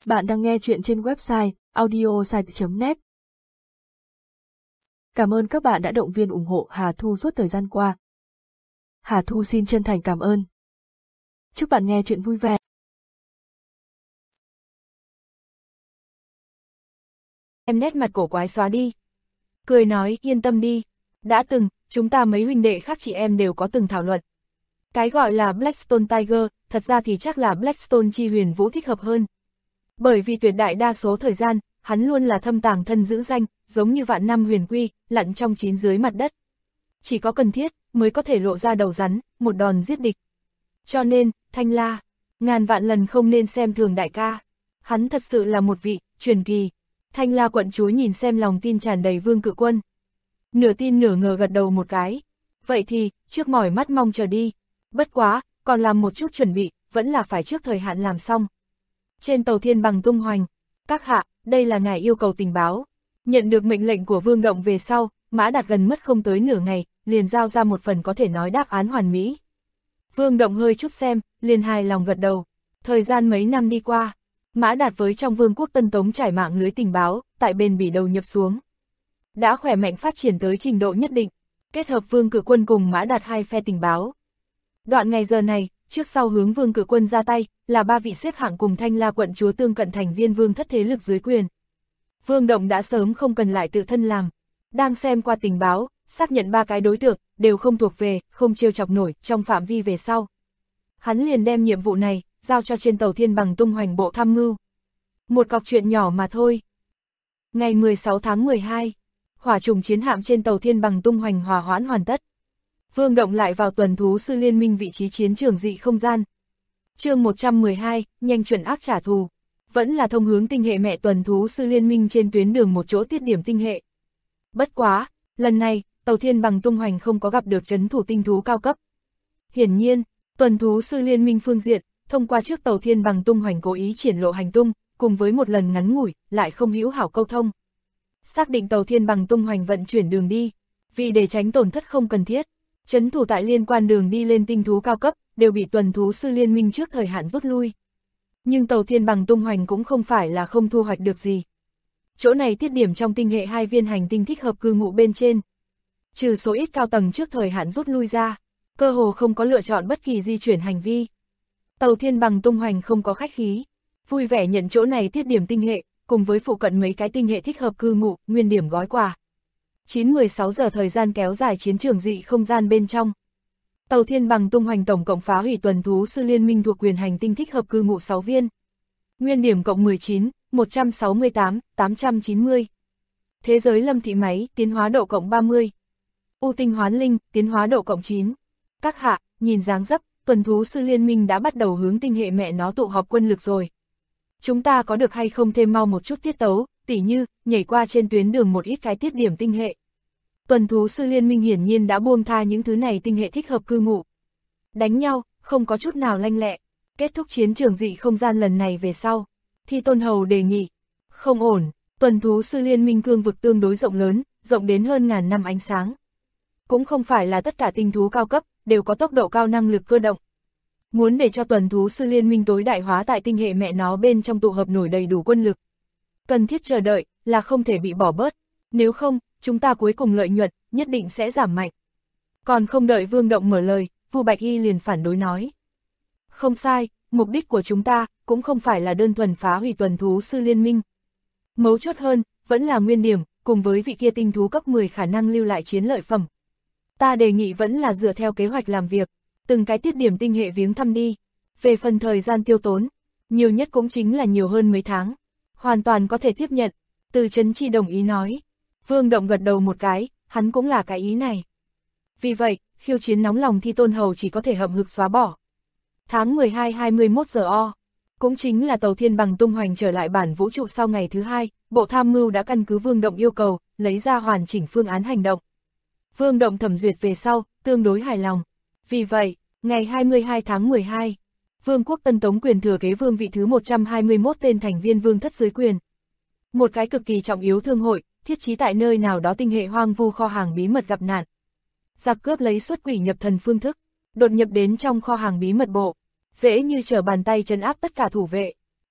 Bạn đang nghe chuyện trên website audiosite.net. Cảm ơn các bạn đã động viên ủng hộ Hà Thu suốt thời gian qua. Hà Thu xin chân thành cảm ơn. Chúc bạn nghe chuyện vui vẻ. Em nét mặt cổ quái xóa đi. Cười nói, yên tâm đi. Đã từng, chúng ta mấy huynh đệ khác chị em đều có từng thảo luận. Cái gọi là Blackstone Tiger, thật ra thì chắc là Blackstone Chi Huyền Vũ thích hợp hơn. Bởi vì tuyệt đại đa số thời gian, hắn luôn là thâm tàng thân giữ danh, giống như vạn năm huyền quy, lặn trong chín dưới mặt đất. Chỉ có cần thiết, mới có thể lộ ra đầu rắn, một đòn giết địch. Cho nên, Thanh La, ngàn vạn lần không nên xem thường đại ca. Hắn thật sự là một vị, truyền kỳ. Thanh La quận chúa nhìn xem lòng tin tràn đầy Vương Cự Quân. Nửa tin nửa ngờ gật đầu một cái. Vậy thì, trước mỏi mắt mong chờ đi. Bất quá, còn làm một chút chuẩn bị, vẫn là phải trước thời hạn làm xong. Trên tàu Thiên Bằng tung hoành, các hạ, đây là ngài yêu cầu tình báo. Nhận được mệnh lệnh của Vương Động về sau, Mã Đạt gần mất không tới nửa ngày, liền giao ra một phần có thể nói đáp án hoàn mỹ. Vương Động hơi chút xem, liền hài lòng gật đầu. Thời gian mấy năm đi qua, Mã Đạt với trong Vương quốc Tân Tống trải mạng lưới tình báo, tại bền bỉ đầu nhập xuống. Đã khỏe mạnh phát triển tới trình độ nhất định, kết hợp Vương Cự Quân cùng Mã Đạt hai phe tình báo. Đoạn ngày giờ này, trước sau hướng Vương Cự Quân ra tay, là ba vị xếp hạng cùng Thanh La quận chúa tương cận thành viên vương thất thế lực dưới quyền. Vương Động đã sớm không cần lại tự thân làm. Đang xem qua tình báo, xác nhận ba cái đối tượng, đều không thuộc về, không trêu chọc nổi, trong phạm vi về sau. Hắn liền đem nhiệm vụ này, giao cho trên tàu Thiên Bằng tung hoành bộ tham mưu. Một cọc chuyện nhỏ mà thôi. Ngày 16 tháng 12, hỏa trùng chiến hạm trên tàu Thiên Bằng tung hoành hòa hoãn hoàn tất. Vương Động lại vào tuần thú sư liên minh vị trí chiến trường dị không gian. Chương 112, nhanh chuẩn ác trả thù. Vẫn là thông hướng tinh hệ mẹ tuần thú sư liên minh trên tuyến đường một chỗ tiết điểm tinh hệ. Bất quá, lần này, tàu Thiên Bằng tung hoành không có gặp được trấn thủ tinh thú cao cấp. Hiển nhiên, tuần thú sư liên minh phương diện, thông qua trước tàu Thiên Bằng tung hoành cố ý triển lộ hành tung, cùng với một lần ngắn ngủi, lại không hữu hảo câu thông. Xác định tàu Thiên Bằng tung hoành vận chuyển đường đi, vì để tránh tổn thất không cần thiết, trấn thủ tại liên quan đường đi lên tinh thú cao cấp, đều bị tuần thú sư liên minh trước thời hạn rút lui. Nhưng tàu Thiên Bằng tung hoành cũng không phải là không thu hoạch được gì. Chỗ này tiết điểm trong tinh hệ hai viên hành tinh thích hợp cư ngụ bên trên. Trừ số ít cao tầng trước thời hạn rút lui ra, cơ hồ không có lựa chọn bất kỳ di chuyển hành vi. Tàu Thiên Bằng tung hoành không có khách khí, vui vẻ nhận chỗ này tiết điểm tinh hệ, cùng với phụ cận mấy cái tinh hệ thích hợp cư ngụ, nguyên điểm gói quà. 9-16 giờ thời gian kéo dài chiến trường dị không gian bên trong. Tàu Thiên Bằng tung hoành tổng cộng phá hủy tuần thú sư liên minh thuộc quyền hành tinh thích hợp cư ngụ 6 viên. Nguyên điểm cộng 19, 168, 890. Thế giới lâm thị máy, tiến hóa độ cộng 30. U tinh hoán linh, tiến hóa độ cộng 9. Các hạ, nhìn dáng dấp, tuần thú sư liên minh đã bắt đầu hướng tinh hệ mẹ nó tụ họp quân lực rồi. Chúng ta có được hay không thêm mau một chút tiết tấu, tỉ như, nhảy qua trên tuyến đường một ít cái tiết điểm tinh hệ. Tuần thú sư liên minh hiển nhiên đã buông tha những thứ này tinh hệ thích hợp cư ngụ. Đánh nhau, không có chút nào lanh lẹ. Kết thúc chiến trường dị không gian lần này về sau, Thi Tôn Hầu đề nghị. Không ổn, tuần thú sư liên minh cương vực tương đối rộng lớn, rộng đến hơn ngàn năm ánh sáng. Cũng không phải là tất cả tinh thú cao cấp, đều có tốc độ cao năng lực cơ động. Muốn để cho tuần thú sư liên minh tối đại hóa tại tinh hệ mẹ nó bên trong tụ hợp nổi đầy đủ quân lực. Cần thiết chờ đợi, là không thể bị bỏ bớt. Nếu không, chúng ta cuối cùng lợi nhuận, nhất định sẽ giảm mạnh. Còn không đợi Vương Động mở lời, Vu Bạch Y liền phản đối nói. Không sai, mục đích của chúng ta, cũng không phải là đơn thuần phá hủy tuần thú sư liên minh. Mấu chốt hơn, vẫn là nguyên điểm, cùng với vị kia tinh thú cấp 10 khả năng lưu lại chiến lợi phẩm. Ta đề nghị vẫn là dựa theo kế hoạch làm việc, từng cái tiết điểm tinh hệ viếng thăm đi. Về phần thời gian tiêu tốn, nhiều nhất cũng chính là nhiều hơn mấy tháng. Hoàn toàn có thể tiếp nhận. Từ Trấn Chi đồng ý nói. Vương Động gật đầu một cái, hắn cũng là cái ý này. Vì vậy, khiêu chiến nóng lòng Thi Tôn Hầu chỉ có thể hậm hực xóa bỏ. Tháng 12 21 giờ O, cũng chính là tàu Thiên Bằng tung hoành trở lại bản vũ trụ sau ngày thứ hai, Bộ Tham mưu đã căn cứ Vương Động yêu cầu, lấy ra hoàn chỉnh phương án hành động. Vương Động thẩm duyệt về sau, tương đối hài lòng. Vì vậy, ngày 22 tháng 12, Vương quốc Tân Tống quyền thừa kế vương vị thứ 121 tên thành viên vương thất dưới quyền. Một cái cực kỳ trọng yếu thương hội, thiết trí tại nơi nào đó tinh hệ hoang vu kho hàng bí mật gặp nạn. Giặc cướp lấy xuất quỷ nhập thần phương thức, đột nhập đến trong kho hàng bí mật bộ, dễ như trở bàn tay trấn áp tất cả thủ vệ.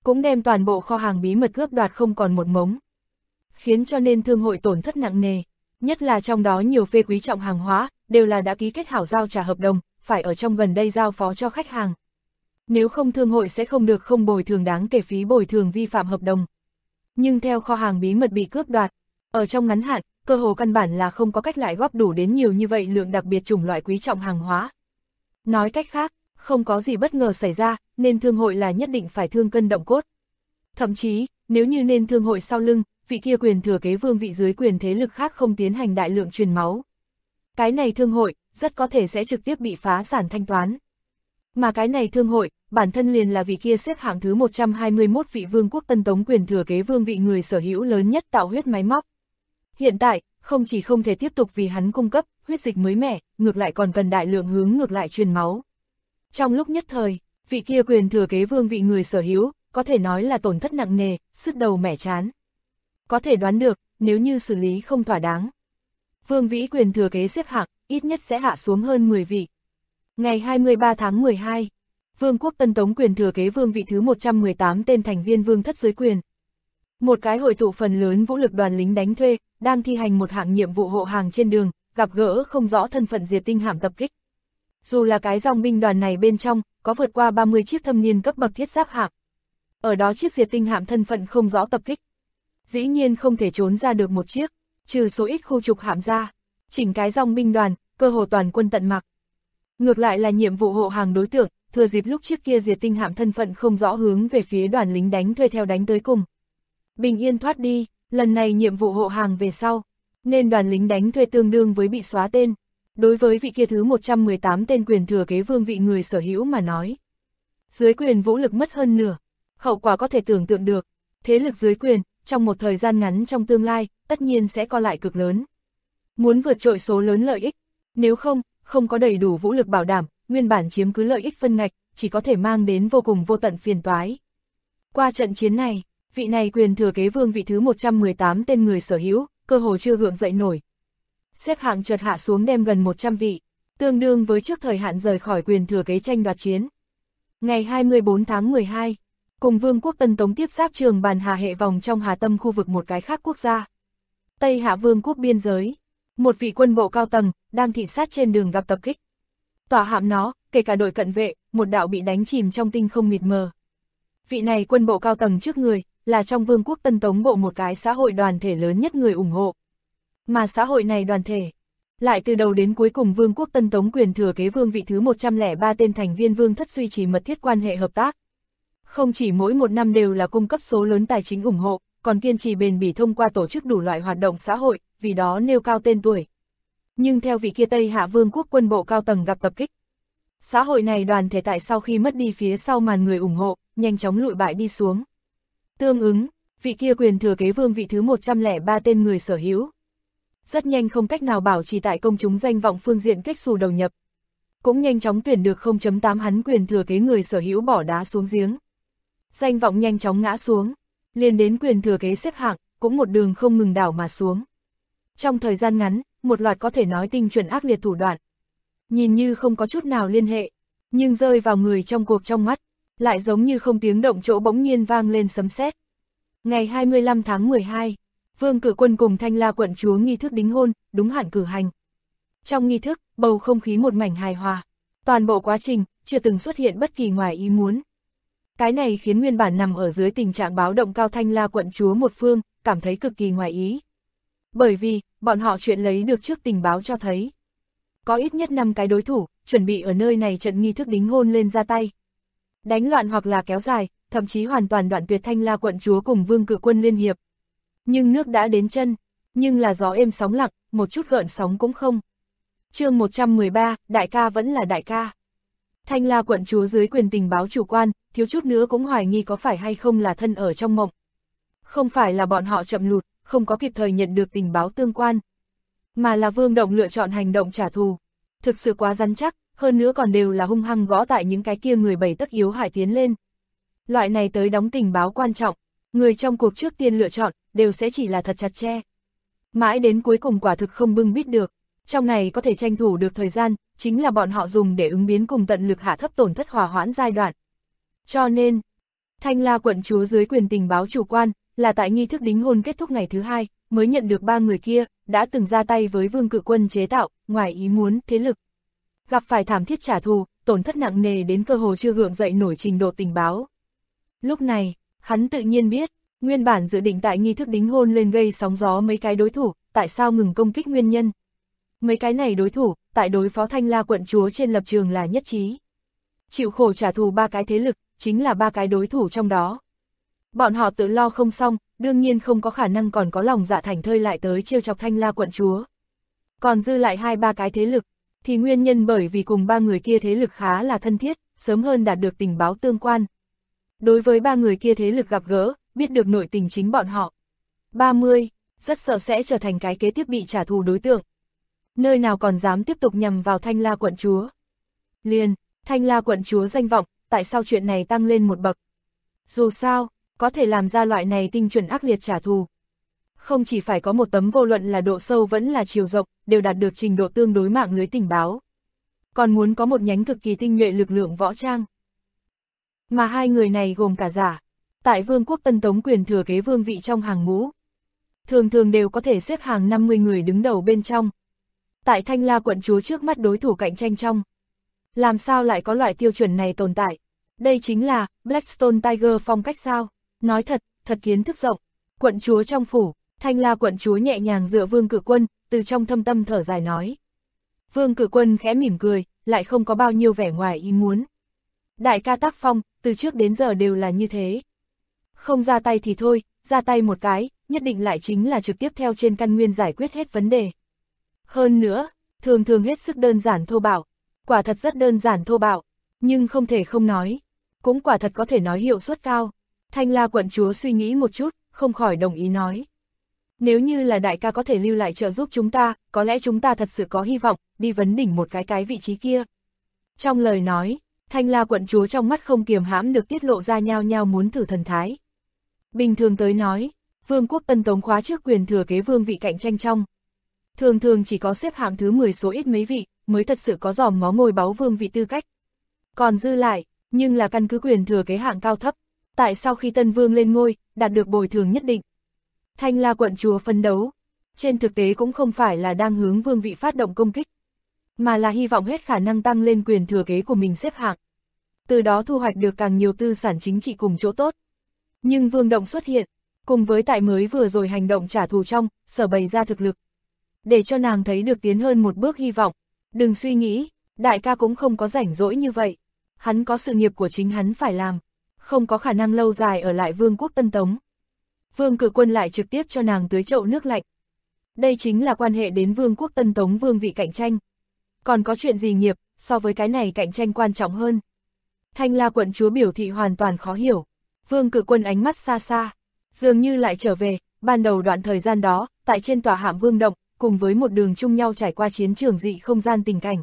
cũng đem toàn bộ kho hàng bí mật cướp đoạt không còn một mống. Khiến cho nên thương hội tổn thất nặng nề, nhất là trong đó nhiều phê quý trọng hàng hóa, đều là đã ký kết hảo giao trả hợp đồng, phải ở trong gần đây giao phó cho khách hàng. Nếu không thương hội sẽ không được không bồi thường đáng kể phí bồi thường vi phạm hợp đồng. Nhưng theo kho hàng bí mật bị cướp đoạt, ở trong ngắn hạn, cơ hồ căn bản là không có cách lại góp đủ đến nhiều như vậy lượng đặc biệt chủng loại quý trọng hàng hóa. Nói cách khác, không có gì bất ngờ xảy ra, nên thương hội là nhất định phải thương cân động cốt. Thậm chí, nếu như nên thương hội sau lưng, vị kia quyền thừa kế vương vị dưới quyền thế lực khác không tiến hành đại lượng truyền máu. Cái này thương hội, rất có thể sẽ trực tiếp bị phá sản thanh toán. Mà cái này thương hội, bản thân liền là vị kia xếp hạng thứ 121 vị vương quốc Tân Tống quyền thừa kế vương vị người sở hữu lớn nhất tạo huyết máy móc. Hiện tại, không chỉ không thể tiếp tục vì hắn cung cấp huyết dịch mới mẻ, ngược lại còn cần đại lượng hướng ngược lại truyền máu. Trong lúc nhất thời, vị kia quyền thừa kế vương vị người sở hữu, có thể nói là tổn thất nặng nề, sứt đầu mẻ trán. Có thể đoán được, nếu như xử lý không thỏa đáng, vương vĩ quyền thừa kế xếp hạng, ít nhất sẽ hạ xuống hơn 10 vị. Ngày 23 tháng 12, Vương quốc Tân Tống quyền thừa kế vương vị thứ 118 tên thành viên vương thất dưới quyền. Một cái hội tụ phần lớn vũ lực đoàn lính đánh thuê, đang thi hành một hạng nhiệm vụ hộ hàng trên đường, gặp gỡ không rõ thân phận diệt tinh hạm tập kích. Dù là cái dòng binh đoàn này bên trong, có vượt qua 30 chiếc thâm niên cấp bậc thiết giáp hạm. Ở đó chiếc diệt tinh hạm thân phận không rõ tập kích. Dĩ nhiên không thể trốn ra được một chiếc, trừ số ít khu trục hạm ra. Chỉnh cái dòng binh đoàn, cơ hồ toàn quân tận mặc. Ngược lại là nhiệm vụ hộ hàng đối tượng, thừa dịp lúc chiếc kia diệt tinh hạm thân phận không rõ hướng về phía đoàn lính đánh thuê theo đánh tới cùng. Bình yên thoát đi, lần này nhiệm vụ hộ hàng về sau, nên đoàn lính đánh thuê tương đương với bị xóa tên. Đối với vị kia thứ 118 tên quyền thừa kế vương vị người sở hữu mà nói. Dưới quyền vũ lực mất hơn nửa, hậu quả có thể tưởng tượng được. Thế lực dưới quyền, trong một thời gian ngắn trong tương lai, tất nhiên sẽ co lại cực lớn. Muốn vượt trội số lớn lợi ích, nếu không có đầy đủ vũ lực bảo đảm, nguyên bản chiếm cứ lợi ích phân ngạch, chỉ có thể mang đến vô cùng vô tận phiền toái. Qua trận chiến này, vị này quyền thừa kế vương vị thứ 118 tên người sở hữu, cơ hồ chưa gượng dậy nổi. Xếp hạng chợt hạ xuống đem gần 100 vị, tương đương với trước thời hạn rời khỏi quyền thừa kế tranh đoạt chiến. Ngày 24 tháng 12, cùng Vương quốc Tân Tống tiếp giáp Trường Bàn Hà hệ vòng trong Hà Tâm khu vực một cái khác quốc gia. Tây Hạ Vương quốc biên giới, một vị quân bộ cao tầng, đang thị sát trên đường gặp tập kích. Tỏa hạm nó, kể cả đội cận vệ, một đạo bị đánh chìm trong tinh không mịt mờ. Vị này quân bộ cao tầng trước người, là trong Vương quốc Tân Tống bộ một cái xã hội đoàn thể lớn nhất người ủng hộ. Mà xã hội này đoàn thể, lại từ đầu đến cuối cùng Vương quốc Tân Tống quyền thừa kế vương vị thứ 103 tên thành viên vương thất duy trì mật thiết quan hệ hợp tác. Không chỉ mỗi một năm đều là cung cấp số lớn tài chính ủng hộ, còn kiên trì bền bỉ thông qua tổ chức đủ loại hoạt động xã hội, vì đó nêu cao tên tuổi. Nhưng theo vị kia Tây Hạ Vương quốc quân bộ cao tầng gặp tập kích, xã hội này đoàn thể tại sau khi mất đi phía sau màn người ủng hộ, nhanh chóng lụi bại đi xuống. Tương ứng, vị kia quyền thừa kế vương vị thứ 103 tên người sở hữu, rất nhanh không cách nào bảo trì tại công chúng danh vọng phương diện kết xù đầu nhập. Cũng nhanh chóng tuyển được 0.8 hắn quyền thừa kế người sở hữu bỏ đá xuống giếng. Danh vọng nhanh chóng ngã xuống, liền đến quyền thừa kế xếp hạng, cũng một đường không ngừng đảo mà xuống. Trong thời gian ngắn, một loạt có thể nói tinh chuẩn ác liệt thủ đoạn. Nhìn như không có chút nào liên hệ, nhưng rơi vào người trong cuộc trong mắt, lại giống như không tiếng động chỗ bỗng nhiên vang lên sấm sét. Ngày 25 tháng 12, Vương Cử Quân cùng Thanh La quận chúa nghi thức đính hôn, đúng hạn cử hành. Trong nghi thức, bầu không khí một mảnh hài hòa. Toàn bộ quá trình, chưa từng xuất hiện bất kỳ ngoài ý muốn. Cái này khiến nguyên bản nằm ở dưới tình trạng báo động cao Thanh La quận chúa một phương, cảm thấy cực kỳ ngoài ý. Bởi vì, bọn họ chuyện lấy được trước tình báo cho thấy. Có ít nhất 5 cái đối thủ, chuẩn bị ở nơi này trận nghi thức đính hôn lên ra tay. Đánh loạn hoặc là kéo dài, thậm chí hoàn toàn đoạn tuyệt Thanh La quận chúa cùng Vương Cử Quân liên hiệp. Nhưng nước đã đến chân, nhưng là gió êm sóng lặng, một chút gợn sóng cũng không. Chương 113, đại ca vẫn là đại ca. Thanh La quận chúa dưới quyền tình báo chủ quan, thiếu chút nữa cũng hoài nghi có phải hay không là thân ở trong mộng. Không phải là bọn họ chậm lụt, không có kịp thời nhận được tình báo tương quan, mà là Vương Động lựa chọn hành động trả thù. Thực sự quá rắn chắc, hơn nữa còn đều là hung hăng gõ tại những cái kia người bầy tấc yếu hại tiến lên. Loại này tới đóng tình báo quan trọng, người trong cuộc trước tiên lựa chọn, đều sẽ chỉ là thật chặt che. Mãi đến cuối cùng quả thực không bưng bít được, trong này có thể tranh thủ được thời gian, chính là bọn họ dùng để ứng biến cùng tận lực hạ thấp tổn thất hòa hoãn giai đoạn. Cho nên, Thanh La quận chúa dưới quyền tình báo chủ quan, là tại nghi thức đính hôn kết thúc ngày thứ 2, mới nhận được 3 người kia, đã từng ra tay với Vương Cự Quân chế tạo, ngoài ý muốn, thế lực. Gặp phải thảm thiết trả thù, tổn thất nặng nề đến cơ hồ chưa gượng dậy nổi trình độ tình báo. Lúc này, hắn tự nhiên biết, nguyên bản dự định tại nghi thức đính hôn lên gây sóng gió mấy cái đối thủ, tại sao ngừng công kích nguyên nhân. Mấy cái này đối thủ, tại đối phó Thanh La quận chúa trên lập trường là nhất trí. Chịu khổ trả thù 3 cái thế lực, chính là 3 cái đối thủ trong đó. Bọn họ tự lo không xong, đương nhiên không có khả năng còn có lòng dạ thảnh thơi lại tới trêu chọc Thanh La quận chúa. Còn dư lại 2-3 cái thế lực, thì nguyên nhân bởi vì cùng 3 người kia thế lực khá là thân thiết, sớm hơn đạt được tình báo tương quan. Đối với 3 người kia thế lực gặp gỡ, biết được nội tình chính bọn họ. 30, rất sợ sẽ trở thành cái kế tiếp bị trả thù đối tượng. Nơi nào còn dám tiếp tục nhằm vào Thanh La quận chúa. Liền, Thanh La quận chúa danh vọng, tại sao chuyện này tăng lên một bậc. Dù sao, có thể làm ra loại này tinh chuẩn ác liệt trả thù. Không chỉ phải có một tấm vô luận là độ sâu vẫn là chiều rộng, đều đạt được trình độ tương đối mạng lưới tình báo. Còn muốn có một nhánh cực kỳ tinh nhuệ lực lượng võ trang. Mà 2 người này gồm cả giả, tại Vương quốc Tân Tống quyền thừa kế vương vị trong hàng ngũ. Thường thường đều có thể xếp hàng 50 người đứng đầu bên trong. Tại Thanh La quận chúa trước mắt đối thủ cạnh tranh trong. Làm sao lại có loại tiêu chuẩn này tồn tại? Đây chính là Blackstone Tiger phong cách sao? Nói thật, thật kiến thức rộng. Quận chúa trong phủ, Thanh La quận chúa nhẹ nhàng dựa Vương Cự Quân, từ trong thâm tâm thở dài nói. Vương Cự Quân khẽ mỉm cười, lại không có bao nhiêu vẻ ngoài ý muốn. Đại ca tác phong, từ trước đến giờ đều là như thế. Không ra tay thì thôi, ra tay một cái, nhất định lại chính là trực tiếp theo trên căn nguyên giải quyết hết vấn đề. Hơn nữa, thường thường hết sức đơn giản thô bạo. Quả thật rất đơn giản thô bạo, nhưng không thể không nói. Cũng quả thật có thể nói hiệu suất cao. Thanh La quận chúa suy nghĩ một chút, không khỏi đồng ý nói. Nếu như là đại ca có thể lưu lại trợ giúp chúng ta, có lẽ chúng ta thật sự có hy vọng, đi vấn đỉnh một cái vị trí kia. Trong lời nói, Thanh La quận chúa trong mắt không kiềm hãm được tiết lộ ra nhao nhao muốn thử thần thái. Bình thường tới nói, Vương quốc Tân Tống khóa trước quyền thừa kế vương vị cạnh tranh trong. Thường thường chỉ có xếp hạng thứ 10 số ít mấy vị, mới thật sự có dòm ngó ngôi báu vương vị tư cách. Còn dư lại, nhưng là căn cứ quyền thừa kế hạng cao thấp, tại sau khi Tân Vương lên ngôi, đạt được bồi thường nhất định. Thanh La quận chúa phấn đấu, trên thực tế cũng không phải là đang hướng vương vị phát động công kích, mà là hy vọng hết khả năng tăng lên quyền thừa kế của mình xếp hạng. Từ đó thu hoạch được càng nhiều tư sản chính trị cùng chỗ tốt. Nhưng vương động xuất hiện, cùng với tại mới vừa rồi hành động trả thù trong, sở bày ra thực lực. Để cho nàng thấy được tiến hơn một bước hy vọng. Đừng suy nghĩ, đại ca cũng không có rảnh rỗi như vậy. Hắn có sự nghiệp của chính hắn phải làm, không có khả năng lâu dài ở lại Vương quốc Tân Tống. Vương Cự Quân lại trực tiếp cho nàng tưới chậu nước lạnh. Đây chính là quan hệ đến Vương quốc Tân Tống vương vị cạnh tranh. Còn có chuyện gì nghiệp, so với cái này cạnh tranh quan trọng hơn. Thanh La quận chúa biểu thị hoàn toàn khó hiểu. Vương Cự Quân ánh mắt xa xa, dường như lại trở về, ban đầu đoạn thời gian đó, tại trên tòa Hạm Vương động, cùng với một đường chung nhau trải qua chiến trường dị không gian tình cảnh.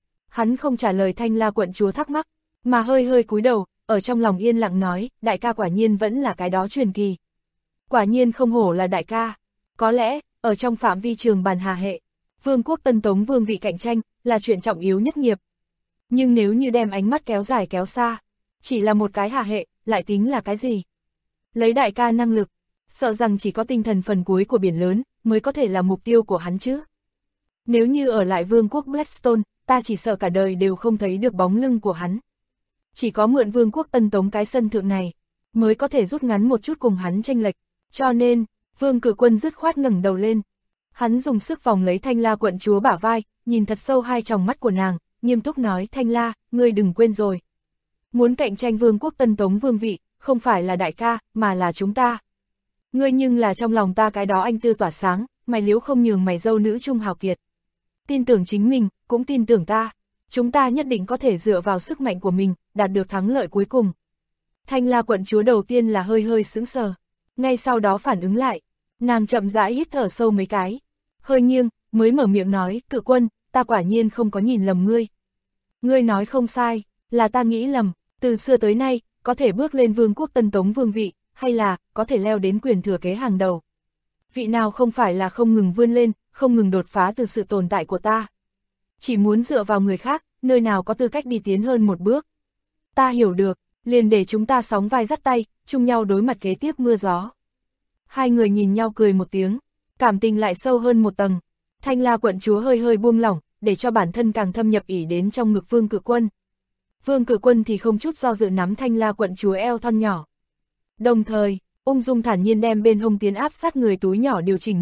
Hắn không trả lời Thanh La quận chúa thắc mắc, mà hơi hơi cúi đầu, ở trong lòng yên lặng nói, đại ca quả nhiên vẫn là cái đó truyền kỳ. Quả nhiên không hổ là đại ca. Có lẽ, ở trong phạm vi trường bàn hà hệ, Vương quốc Tân Tống vương vị cạnh tranh, là chuyện trọng yếu nhất nghiệp. Nhưng nếu như đem ánh mắt kéo dài kéo xa, chỉ là một cái hà hệ, lại tính là cái gì? Lấy đại ca năng lực, sợ rằng chỉ có tinh thần phần cuối của biển lớn, mới có thể là mục tiêu của hắn chứ. Nếu như ở lại Vương quốc Blackstone, ta chỉ sợ cả đời đều không thấy được bóng lưng của hắn. Chỉ có mượn Vương quốc Tân Tống cái sân thượng này, mới có thể rút ngắn một chút cùng hắn chênh lệch. Cho nên, Vương Cự Quân dứt khoát ngẩng đầu lên. Hắn dùng sức vòng lấy Thanh La quận chúa bả vai, nhìn thật sâu hai tròng mắt của nàng, nghiêm túc nói, Thanh La, ngươi đừng quên rồi. Muốn cạnh tranh Vương quốc Tân Tống vương vị, không phải là đại ca, mà là chúng ta. Ngươi nhưng là trong lòng ta cái đó anh tư tỏa sáng, mày liếu không nhường mày dâu nữ trung hào kiệt. Tin tưởng chính mình, cũng tin tưởng ta. Chúng ta nhất định có thể dựa vào sức mạnh của mình, đạt được thắng lợi cuối cùng. Thanh La quận chúa đầu tiên là hơi hơi sững sờ. Ngay sau đó phản ứng lại, nàng chậm rãi hít thở sâu mấy cái. Hơi nghiêng, mới mở miệng nói, Cự Quân, ta quả nhiên không có nhìn lầm ngươi. Ngươi nói không sai, là ta nghĩ lầm, từ xưa tới nay, có thể bước lên Vương quốc Tân Tống vương vị, hay là, có thể leo đến quyền thừa kế hàng đầu. Vị nào không phải là không ngừng vươn lên, không ngừng đột phá từ sự tồn tại của ta. Chỉ muốn dựa vào người khác, nơi nào có tư cách đi tiến hơn một bước. Ta hiểu được, liền để chúng ta sóng vai dắt tay, chung nhau đối mặt kế tiếp mưa gió. Hai người nhìn nhau cười một tiếng, cảm tình lại sâu hơn một tầng. Thanh La quận chúa hơi hơi buông lỏng, để cho bản thân càng thâm nhập ỉ đến trong ngực Vương Cự Quân. Vương Cự Quân thì không chút do dự nắm Thanh La quận chúa eo thon nhỏ. Đồng thời, ung dung thản nhiên đem bên hông tiến áp sát người túi nhỏ điều chỉnh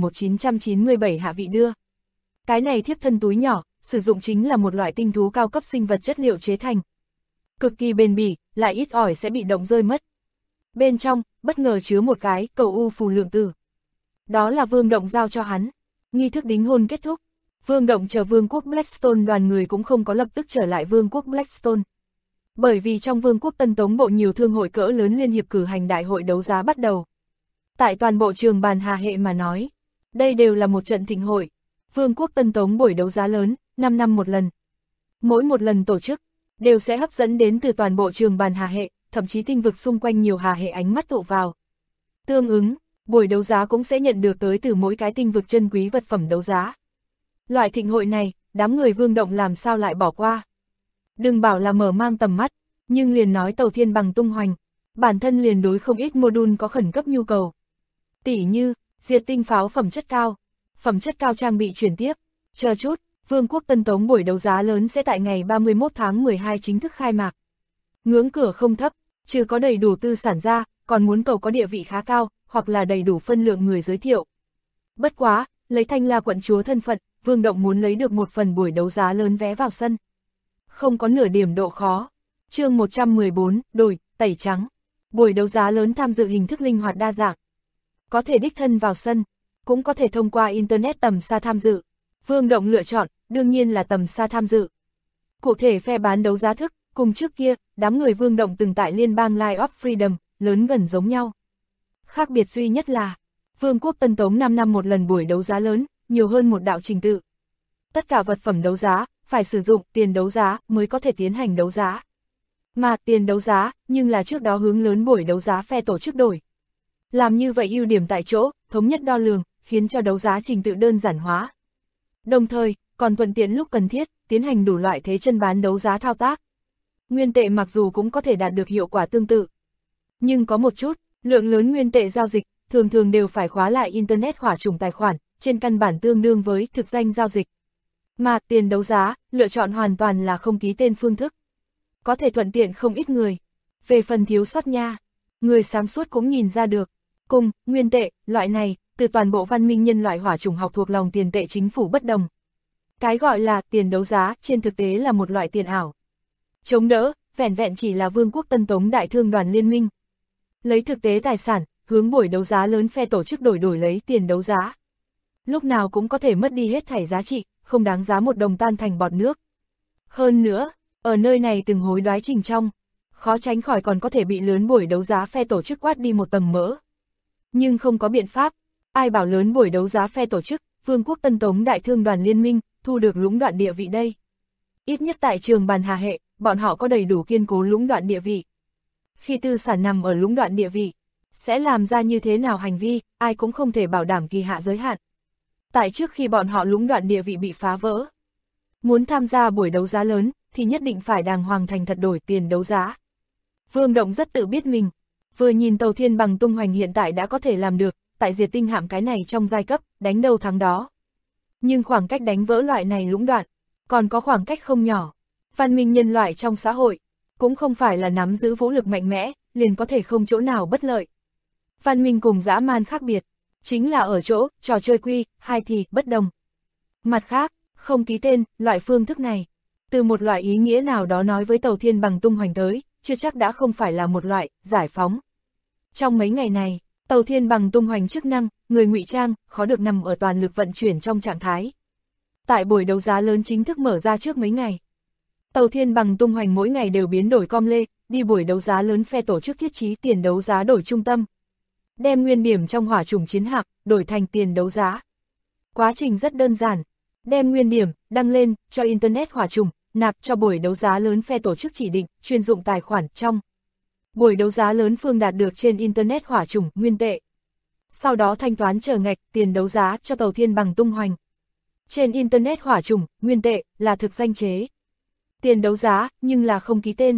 1997 hạ vị đưa. Cái này thiếp thân túi nhỏ, sử dụng chính là một loại tinh thú cao cấp sinh vật chất liệu chế thành. Cực kỳ bền bỉ, lại ít ỏi sẽ bị động rơi mất. Bên trong, bất ngờ chứa một cái cầu u phù lượng tử. Đó là Vương Động giao cho hắn. Nghi thức đính hôn kết thúc. Vương Động chờ Vương quốc Blackstone đoàn người cũng không có lập tức trở lại Vương quốc Blackstone. Bởi vì trong Vương quốc Tân Tống bộ nhiều thương hội cỡ lớn liên hiệp cử hành đại hội đấu giá bắt đầu. Tại toàn bộ trường bàn Hà Hệ mà nói, đây đều là một trận thịnh hội. Vương quốc Tân Tống buổi đấu giá lớn, 5 năm một lần. Mỗi một lần tổ chức, đều sẽ hấp dẫn đến từ toàn bộ trường bàn Hà Hệ, thậm chí tinh vực xung quanh nhiều Hà Hệ ánh mắt tụ vào. Tương ứng, buổi đấu giá cũng sẽ nhận được tới từ mỗi cái tinh vực chân quý vật phẩm đấu giá. Loại thịnh hội này, đám người Vương Động làm sao lại bỏ qua. Đừng bảo là mở mang tầm mắt, nhưng liền nói Tàu Thiên Bằng tung hoành, bản thân liền đối không ít module có khẩn cấp nhu cầu. Tỉ như, diệt tinh pháo phẩm chất cao trang bị chuyển tiếp, chờ chút, Vương quốc Tân Tống buổi đấu giá lớn sẽ tại ngày 31 tháng 12 chính thức khai mạc. Ngưỡng cửa không thấp, trừ có đầy đủ tư sản ra, còn muốn cầu có địa vị khá cao, hoặc là đầy đủ phân lượng người giới thiệu. Bất quá, lấy Thanh La quận chúa thân phận, Vương Động muốn lấy được một phần buổi đấu giá lớn vé vào sân. Không có nửa điểm độ khó. Chương 114, đổi, tẩy trắng. Buổi đấu giá lớn tham dự hình thức linh hoạt đa dạng. Có thể đích thân vào sân, cũng có thể thông qua Internet tầm xa tham dự. Vương Động lựa chọn, đương nhiên là tầm xa tham dự. Cụ thể phe bán đấu giá thức, cùng trước kia, đám người Vương Động từng tại liên bang Line of Freedom, lớn gần giống nhau. Khác biệt duy nhất là, Vương quốc Tân Tống 5 năm một lần buổi đấu giá lớn, nhiều hơn một đạo trình tự. Tất cả vật phẩm đấu giá, phải sử dụng tiền đấu giá mới có thể tiến hành đấu giá. Mà tiền đấu giá, nhưng là trước đó hướng lớn buổi đấu giá phe tổ chức đổi. Làm như vậy ưu điểm tại chỗ, thống nhất đo lường, khiến cho đấu giá trình tự đơn giản hóa. Đồng thời, còn thuận tiện lúc cần thiết, tiến hành đủ loại thế chân bán đấu giá thao tác. Nguyên tệ mặc dù cũng có thể đạt được hiệu quả tương tự. Nhưng có một chút, lượng lớn nguyên tệ giao dịch, thường thường đều phải khóa lại Internet hỏa trùng tài khoản, trên căn bản tương đương với thực danh giao dịch. Mà tiền đấu giá, lựa chọn hoàn toàn là không ký tên phương thức. Có thể thuận tiện không ít người. Về phần thiếu sót nha, người sáng suốt cũng nhìn ra được. Cùng, nguyên tệ, loại này, từ toàn bộ văn minh nhân loại hỏa chủng học thuộc lòng tiền tệ chính phủ bất đồng. Cái gọi là tiền đấu giá trên thực tế là một loại tiền ảo. Chống đỡ, vẻn vẹn chỉ là Vương quốc Tân Tống Đại Thương đoàn liên minh. Lấy thực tế tài sản, hướng buổi đấu giá lớn phe tổ chức đổi lấy tiền đấu giá. Lúc nào cũng có thể mất đi hết thảy giá trị, không đáng giá một đồng tan thành bọt nước. Hơn nữa, ở nơi này từng hối đoái trình trong, khó tránh khỏi còn có thể bị lớn buổi đấu giá phe tổ chức quát đi một tầng mỡ. Nhưng không có biện pháp, ai bảo lớn buổi đấu giá phe tổ chức, Vương quốc Tân Tống Đại Thương đoàn liên minh, thu được lũng đoạn địa vị đây. Ít nhất tại trường bàn Hà Hệ, bọn họ có đầy đủ kiên cố lũng đoạn địa vị. Khi tư sản nằm ở lũng đoạn địa vị, sẽ làm ra như thế nào hành vi, ai cũng không thể bảo đảm kỳ hạ giới hạn. Tại trước khi bọn họ lũng đoạn địa vị bị phá vỡ, muốn tham gia buổi đấu giá lớn, thì nhất định phải đàng hoàng thành thật đổi tiền đấu giá. Vương Động rất tự biết mình, vừa nhìn Tàu Thiên Bằng tung hoành hiện tại đã có thể làm được, tại diệt tinh hạm cái này trong giai cấp, đánh đâu thắng đó. Nhưng khoảng cách đánh vỡ loại này lũng đoạn, còn có khoảng cách không nhỏ. Văn minh nhân loại trong xã hội, cũng không phải là nắm giữ vũ lực mạnh mẽ, liền có thể không chỗ nào bất lợi. Văn minh cùng dã man khác biệt, chính là ở chỗ, trò chơi quy, hai thì, bất đồng. Mặt khác, không ký tên, loại phương thức này, từ một loại ý nghĩa nào đó nói với Tàu Thiên Bằng tung hoành tới, chưa chắc đã không phải là một loại, giải phóng. Trong mấy ngày này, Tàu Thiên Bằng tung hoành chức năng, người ngụy trang, khó được nằm ở toàn lực vận chuyển trong trạng thái. Tại buổi đấu giá lớn chính thức mở ra trước mấy ngày, Tàu Thiên Bằng tung hoành mỗi ngày đều biến đổi com lê, đi buổi đấu giá lớn phe tổ chức thiết trí tiền đấu giá đổi trung tâm. Đem nguyên điểm trong hỏa chủng chiến hạm, đổi thành tiền đấu giá. Quá trình rất đơn giản, đem nguyên điểm, đăng lên, cho Internet hỏa chủng, nạp cho buổi đấu giá lớn phe tổ chức chỉ định, chuyên dụng tài khoản trong. Buổi đấu giá lớn phương đạt được trên Internet hỏa chủng, nguyên tệ. Sau đó thanh toán trở ngạch, tiền đấu giá cho Tàu Thiên Bằng tung hoành. Trên Internet hỏa chủng, nguyên tệ, là thực danh chế. Tiền đấu giá, nhưng là không ký tên.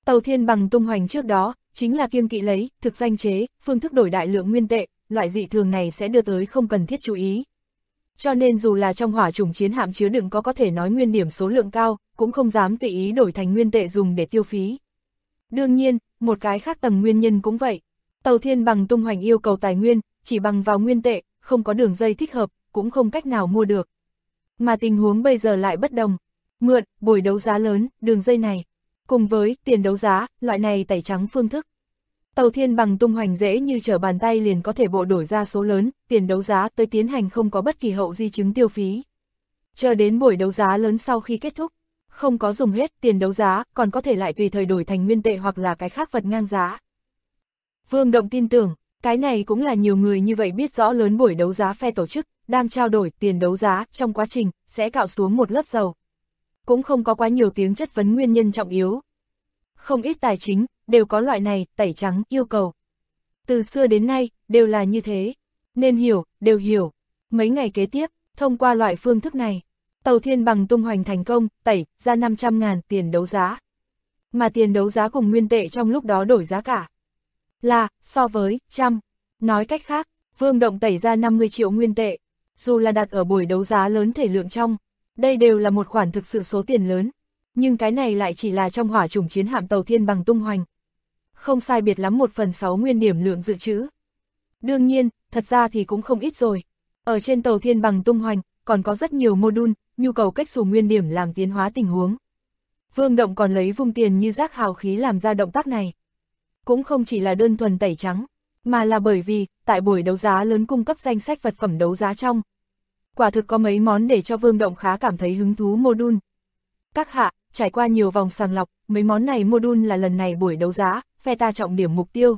Tàu Thiên Bằng tung hoành trước đó, chính là kiêng kỵ lấy, thực danh chế, phương thức đổi đại lượng nguyên tệ, loại dị thường này sẽ đưa tới không cần thiết chú ý. Cho nên dù là trong hỏa chủng chiến hạm chứa đựng có thể nói nguyên điểm số lượng cao, cũng không dám tùy ý đổi thành nguyên tệ dùng để tiêu phí. Đương nhiên, một cái khác tầng nguyên nhân cũng vậy. Tàu Thiên Bằng tung hoành yêu cầu tài nguyên, chỉ bằng vào nguyên tệ, không có đường dây thích hợp, cũng không cách nào mua được. Mà tình huống bây giờ lại bất đồng. Mượn, buổi đấu giá lớn, đường dây này. Cùng với tiền đấu giá, loại này tẩy trắng phương thức. Tàu Thiên Bằng tung hoành dễ như trở bàn tay liền có thể bộ đổi ra số lớn, tiền đấu giá tới tiến hành không có bất kỳ hậu di chứng tiêu phí. Chờ đến buổi đấu giá lớn sau khi kết thúc, không có dùng hết tiền đấu giá, còn có thể lại tùy thời đổi thành nguyên tệ hoặc là cái khác vật ngang giá. Vương Động tin tưởng, cái này cũng là nhiều người như vậy biết rõ lớn buổi đấu giá phe tổ chức, đang trao đổi tiền đấu giá, trong quá trình, sẽ cạo xuống một lớp dầu. Cũng không có quá nhiều tiếng chất vấn nguyên nhân trọng yếu. Không ít tài chính, đều có loại này, tẩy trắng, yêu cầu. Từ xưa đến nay, đều là như thế. Nên hiểu, đều hiểu. Mấy ngày kế tiếp, thông qua loại phương thức này, Tàu Thiên Bằng tung hoành thành công, tẩy ra 500.000 tiền đấu giá. Mà tiền đấu giá cùng nguyên tệ trong lúc đó đổi giá cả là, so với, trăm. Nói cách khác, Vương Động tẩy ra 50 triệu nguyên tệ. Dù là đặt ở buổi đấu giá lớn thể lượng trong, đây đều là một khoản thực sự số tiền lớn. Nhưng cái này lại chỉ là trong hỏa chủng chiến hạm Tàu Thiên Bằng tung hoành. Không sai biệt lắm 1/6 nguyên điểm lượng dự trữ. Đương nhiên, thật ra thì cũng không ít rồi. Ở trên Tàu Thiên Bằng tung hoành, còn có rất nhiều module, nhu cầu cách xù nguyên điểm làm tiến hóa tình huống. Vương Động còn lấy vung tiền như rác hào khí làm ra động tác này. Cũng không chỉ là đơn thuần tẩy trắng, mà là bởi vì, tại buổi đấu giá lớn cung cấp danh sách vật phẩm đấu giá trong. Quả thực có mấy món để cho Vương Động khá cảm thấy hứng thú module. Các hạ, trải qua nhiều vòng sàng lọc, mấy món này module là lần này buổi đấu giá, phe ta trọng điểm mục tiêu.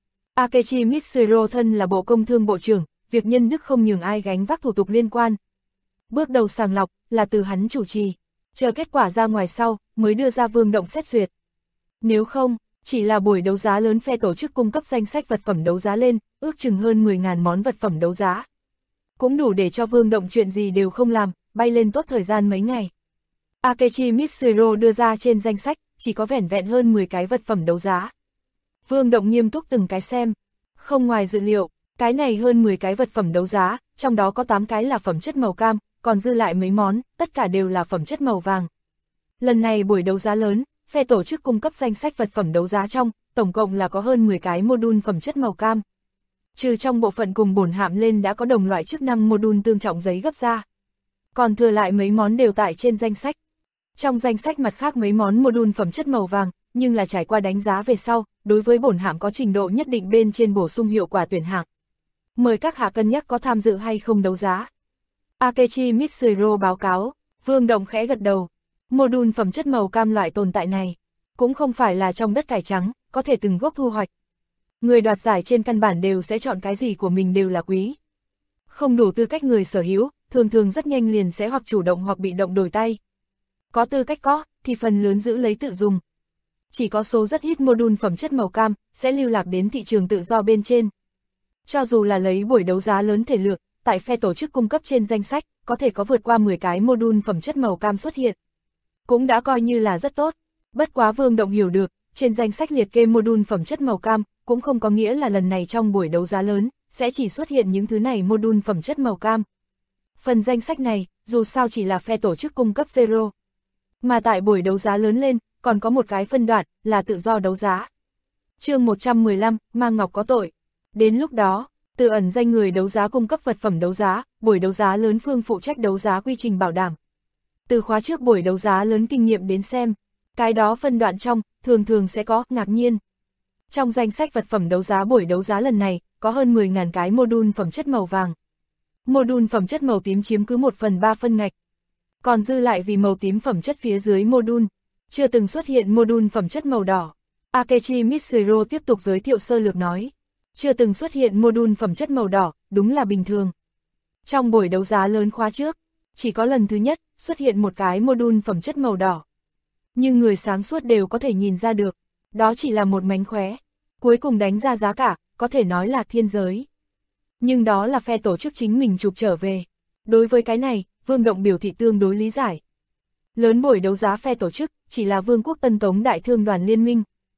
Akechi Mitsuro thân là Bộ Công Thương Bộ trưởng, việc nhân đức không nhường ai gánh vác thủ tục liên quan. Bước đầu sàng lọc, là từ hắn chủ trì, chờ kết quả ra ngoài sau, mới đưa ra Vương Động xét duyệt. Nếu không, chỉ là buổi đấu giá lớn phe tổ chức cung cấp danh sách vật phẩm đấu giá lên, ước chừng hơn 10.000 món vật phẩm đấu giá. Cũng đủ để cho Vương Động chuyện gì đều không làm, bay lên tốt thời gian mấy ngày. Akechi Mitsuro đưa ra trên danh sách, chỉ có vẻn vẹn hơn 10 cái vật phẩm đấu giá. Vương Động nghiêm túc từng cái xem. Không ngoài dự liệu, cái này hơn 10 cái vật phẩm đấu giá, trong đó có 8 cái là phẩm chất màu cam, còn dư lại mấy món, tất cả đều là phẩm chất màu vàng. Lần này buổi đấu giá lớn, phe tổ chức cung cấp danh sách vật phẩm đấu giá trong, tổng cộng là có hơn 10 cái module phẩm chất màu cam. Trừ trong bộ phận cùng bổn hạm lên đã có đồng loại chức năng module tương trọng giấy gấp ra. Còn thừa lại mấy món đều tại trên danh sách. Trong danh sách mặt khác mấy món module phẩm chất màu vàng, nhưng là trải qua đánh giá về sau, đối với bổn hạm có trình độ nhất định bên trên bổ sung hiệu quả tuyển hạng. Mời các hạ cân nhắc có tham dự hay không đấu giá. Akechi Mitsuro báo cáo, Vương Động khẽ gật đầu. Module phẩm chất màu cam loại tồn tại này, cũng không phải là trong đất cải trắng, có thể từng gốc thu hoạch. Người đoạt giải trên căn bản đều sẽ chọn cái gì của mình đều là quý. Không đủ tư cách người sở hữu, thường thường rất nhanh liền sẽ hoặc chủ động hoặc bị động đổi tay. Có tư cách có, thì phần lớn giữ lấy tự dùng. Chỉ có số rất ít module phẩm chất màu cam, sẽ lưu lạc đến thị trường tự do bên trên. Cho dù là lấy buổi đấu giá lớn thể lượng, tại phe tổ chức cung cấp trên danh sách, có thể có vượt qua 10 cái module phẩm chất màu cam xuất hiện. Cũng đã coi như là rất tốt. Bất quá Vương Động hiểu được, trên danh sách liệt kê module phẩm chất màu cam, cũng không có nghĩa là lần này trong buổi đấu giá lớn, sẽ chỉ xuất hiện những thứ này module phẩm chất màu cam. Phần danh sách này, dù sao chỉ là phe tổ chức cung cấp zero. Mà tại buổi đấu giá lớn lên, còn có một cái phân đoạn, là tự do đấu giá. Chương 115, Mang Ngọc có tội. Đến lúc đó, từ ẩn danh người đấu giá cung cấp vật phẩm đấu giá, buổi đấu giá lớn phương phụ trách đấu giá quy trình bảo đảm. Từ khóa trước buổi đấu giá lớn kinh nghiệm đến xem, cái đó phân đoạn trong, thường thường sẽ có, ngạc nhiên. Trong danh sách vật phẩm đấu giá buổi đấu giá lần này, có hơn 10.000 cái module phẩm chất màu vàng. Module phẩm chất màu tím chiếm cứ 1/3 phân ngạch. Còn dư lại vì màu tím phẩm chất phía dưới module, chưa từng xuất hiện module phẩm chất màu đỏ. Akechi Mitsuro tiếp tục giới thiệu sơ lược nói. Chưa từng xuất hiện module phẩm chất màu đỏ, đúng là bình thường. Trong buổi đấu giá lớn khóa trước, chỉ có lần thứ nhất, xuất hiện một cái module phẩm chất màu đỏ. Nhưng người sáng suốt đều có thể nhìn ra được, đó chỉ là một mánh khóe. Cuối cùng đánh ra giá cả, có thể nói là thiên giới. Nhưng đó là phe tổ chức chính mình chụp trở về. Đối với cái này, Vương Động biểu thị tương đối lý giải. Lớn buổi đấu giá phe tổ chức, chỉ là Vương quốc Tân Tống Đại Thương đoàn Liên minh.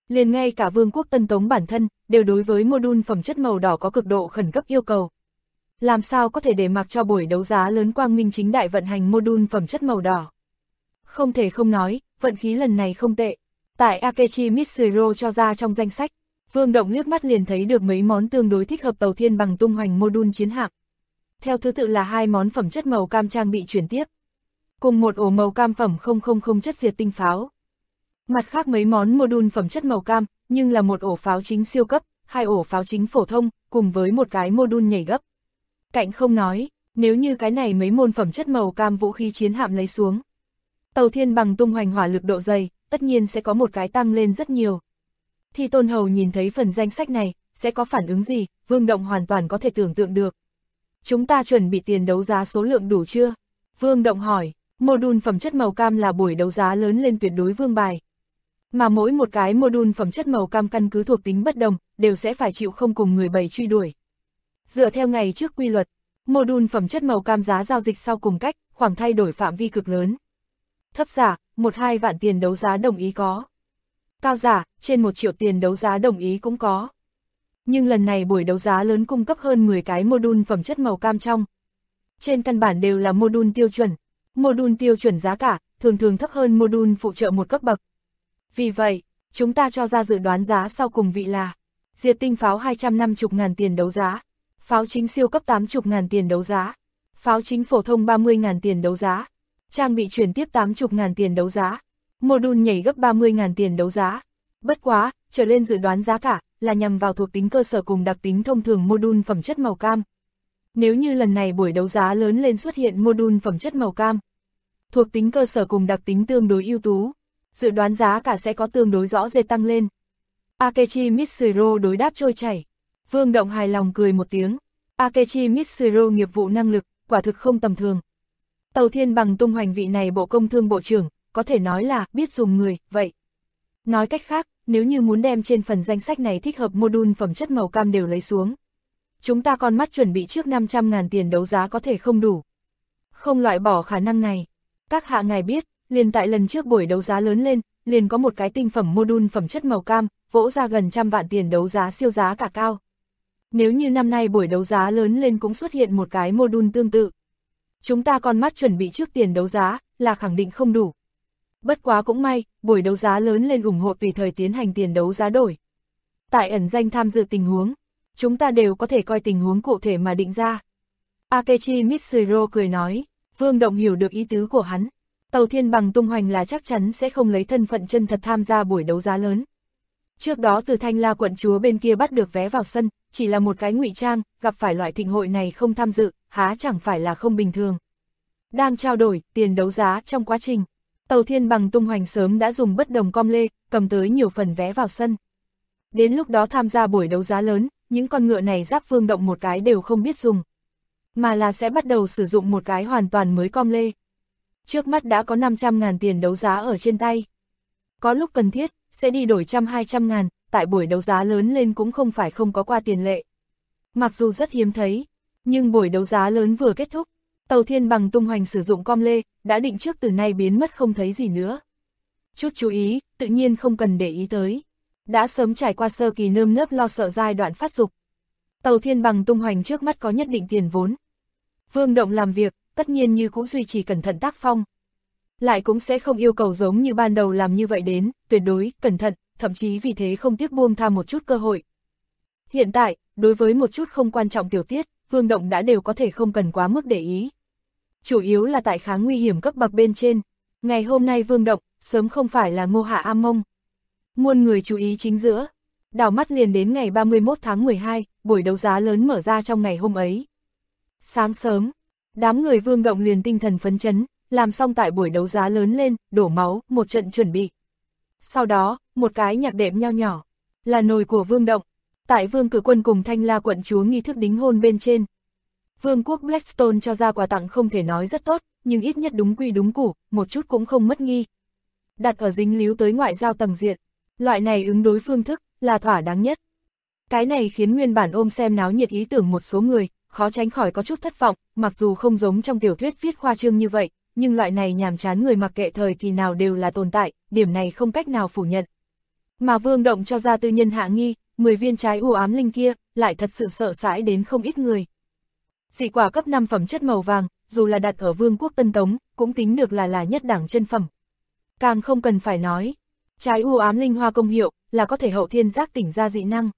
liền ngay cả Vương quốc Tân Tống bản thân, đều đối với module phẩm chất màu đỏ có cực độ khẩn cấp yêu cầu. Làm sao có thể để mặc cho buổi đấu giá lớn quang minh chính đại vận hành module phẩm chất màu đỏ. Không thể không nói, vận khí lần này không tệ. Tại Akechi Mitsuru cho ra trong danh sách, Vương Động liếc mắt liền thấy được mấy món tương đối thích hợp tàu thiên bằng tung hoành module chiến hạm. Theo thứ tự là 2 món phẩm chất màu cam trang bị chuyển tiếp, cùng một ổ màu cam phẩm 000 chất diệt tinh pháo. Mặt khác mấy món module phẩm chất màu cam, nhưng là một ổ pháo chính siêu cấp, 2 ổ pháo chính phổ thông, cùng với một cái module nhảy gấp. Cạnh không nói, nếu như cái này mấy môn phẩm chất màu cam vũ khí chiến hạm lấy xuống, tàu thiên bằng tung hoành hỏa lực độ dày, tất nhiên sẽ có một cái tăng lên rất nhiều. Thì Tôn Hầu nhìn thấy phần danh sách này, sẽ có phản ứng gì, Vương Động hoàn toàn có thể tưởng tượng được. Chúng ta chuẩn bị tiền đấu giá số lượng đủ chưa? Vương Động hỏi, module phẩm chất màu cam là buổi đấu giá lớn lên tuyệt đối vương bài. Mà mỗi một cái module phẩm chất màu cam căn cứ thuộc tính bất đồng, đều sẽ phải chịu không cùng người bày truy đuổi. Dựa theo ngày trước quy luật, module phẩm chất màu cam giá giao dịch sau cùng cách, khoảng thay đổi phạm vi cực lớn. Thấp giả, 1-2 vạn tiền đấu giá đồng ý có. Cao giả, trên 1 triệu tiền đấu giá đồng ý cũng có. Nhưng lần này buổi đấu giá lớn cung cấp hơn 10 cái module phẩm chất màu cam trong. Trên căn bản đều là module tiêu chuẩn. Module tiêu chuẩn giá cả, thường thường thấp hơn module phụ trợ một cấp bậc. Vì vậy, chúng ta cho ra dự đoán giá sau cùng vị là diệt tinh pháo 250.000 tiền đấu giá, pháo chính siêu cấp 80.000 tiền đấu giá, pháo chính phổ thông 30.000 tiền đấu giá, trang bị chuyển tiếp 80.000 tiền đấu giá, module nhảy gấp 30.000 tiền đấu giá. Bất quá, trở lên dự đoán giá cả là nhằm vào thuộc tính cơ sở cùng đặc tính thông thường module phẩm chất màu cam. Nếu như lần này buổi đấu giá lớn lên xuất hiện module phẩm chất màu cam, thuộc tính cơ sở cùng đặc tính tương đối ưu tú, dự đoán giá cả sẽ có tương đối rõ rệt tăng lên. Akechi Mitsuru đối đáp trôi chảy. Vương Động hài lòng cười một tiếng. Akechi Mitsuru nghiệp vụ năng lực, quả thực không tầm thường. Tàu thiên bằng tung hoành vị này bộ công thương bộ trưởng, có thể nói là biết dùng người, vậy. Nói cách khác, nếu như muốn đem trên phần danh sách này thích hợp module phẩm chất màu cam đều lấy xuống, chúng ta con mắt chuẩn bị trước 500.000 tiền đấu giá có thể không đủ. Không loại bỏ khả năng này. Các hạ ngài biết, liền tại lần trước buổi đấu giá lớn lên, liền có một cái tinh phẩm module phẩm chất màu cam, vỗ ra gần 100 vạn tiền đấu giá siêu giá cả cao. Nếu như năm nay buổi đấu giá lớn lên cũng xuất hiện một cái module tương tự, chúng ta con mắt chuẩn bị trước tiền đấu giá, là khẳng định không đủ. Bất quá cũng may, buổi đấu giá lớn lên ủng hộ tùy thời tiến hành tiền đấu giá đổi. Tại ẩn danh tham dự tình huống, chúng ta đều có thể coi tình huống cụ thể mà định ra. Akechi Mitsuru cười nói, Vương Động hiểu được ý tứ của hắn. Tàu thiên bằng tung hoành là chắc chắn sẽ không lấy thân phận chân thật tham gia buổi đấu giá lớn. Trước đó từ Thanh La quận chúa bên kia bắt được vé vào sân, chỉ là một cái ngụy trang, gặp phải loại thịnh hội này không tham dự, há chẳng phải là không bình thường. Đang trao đổi tiền đấu giá trong quá trình, tàu thiên bằng tung hoành sớm đã dùng bất đồng com lê, cầm tới nhiều phần vé vào sân. Đến lúc đó tham gia buổi đấu giá lớn, những con ngựa này giáp Vương Động một cái đều không biết dùng, mà là sẽ bắt đầu sử dụng một cái hoàn toàn mới com lê. Trước mắt đã có 500.000 tiền đấu giá ở trên tay. Có lúc cần thiết, sẽ đi đổi 100-200.000, tại buổi đấu giá lớn lên cũng không phải không có qua tiền lệ. Mặc dù rất hiếm thấy, nhưng buổi đấu giá lớn vừa kết thúc, tàu thiên bằng tung hoành sử dụng com lê, đã định trước từ nay biến mất không thấy gì nữa. Chút chú ý, tự nhiên không cần để ý tới. Đã sớm trải qua sơ kỳ nơm nớp lo sợ giai đoạn phát dục. Tàu thiên bằng tung hoành trước mắt có nhất định tiền vốn. Vương Động làm việc, tất nhiên như cũng duy trì cẩn thận tác phong. Lại cũng sẽ không yêu cầu giống như ban đầu làm như vậy đến, tuyệt đối, cẩn thận, thậm chí vì thế không tiếc buông tha một chút cơ hội. Hiện tại, đối với một chút không quan trọng tiểu tiết, Vương Động đã đều có thể không cần quá mức để ý. Chủ yếu là tại kháng nguy hiểm cấp bậc bên trên. Ngày hôm nay Vương Động, sớm không phải là Ngô Hạ A Mông. Muôn người chú ý chính giữa. Đảo mắt liền đến ngày 31 tháng 12, buổi đấu giá lớn mở ra trong ngày hôm ấy. Sáng sớm, đám người Vương Động liền tinh thần phấn chấn, làm xong tại buổi đấu giá lớn lên, đổ máu, một trận chuẩn bị. Sau đó, một cái nhạc đệm nho nhỏ, là nồi của Vương Động, tại Vương Cử Quân cùng Thanh La quận chúa nghi thức đính hôn bên trên. Vương quốc Blackstone cho ra quà tặng không thể nói rất tốt, nhưng ít nhất đúng quy đúng củ, một chút cũng không mất nghi. Đặt ở dính líu tới ngoại giao tầng diện, loại này ứng đối phương thức, là thỏa đáng nhất. Cái này khiến nguyên bản ôm xem náo nhiệt ý tưởng một số người, khó tránh khỏi có chút thất vọng, mặc dù không giống trong tiểu thuyết viết khoa trương như vậy, nhưng loại này nhàm chán người mặc kệ thời kỳ nào đều là tồn tại, điểm này không cách nào phủ nhận. Mà Vương Động cho ra tư nhân hạ nghi, 10 viên trái u ám linh kia, lại thật sự sợ hãi đến không ít người. Dị quả cấp 5 phẩm chất màu vàng, dù là đặt ở Vương quốc Tân Tống, cũng tính được là nhất đẳng chân phẩm. Càng không cần phải nói, trái u ám linh hoa công hiệu, là có thể hậu thiên giác tỉnh ra dị năng.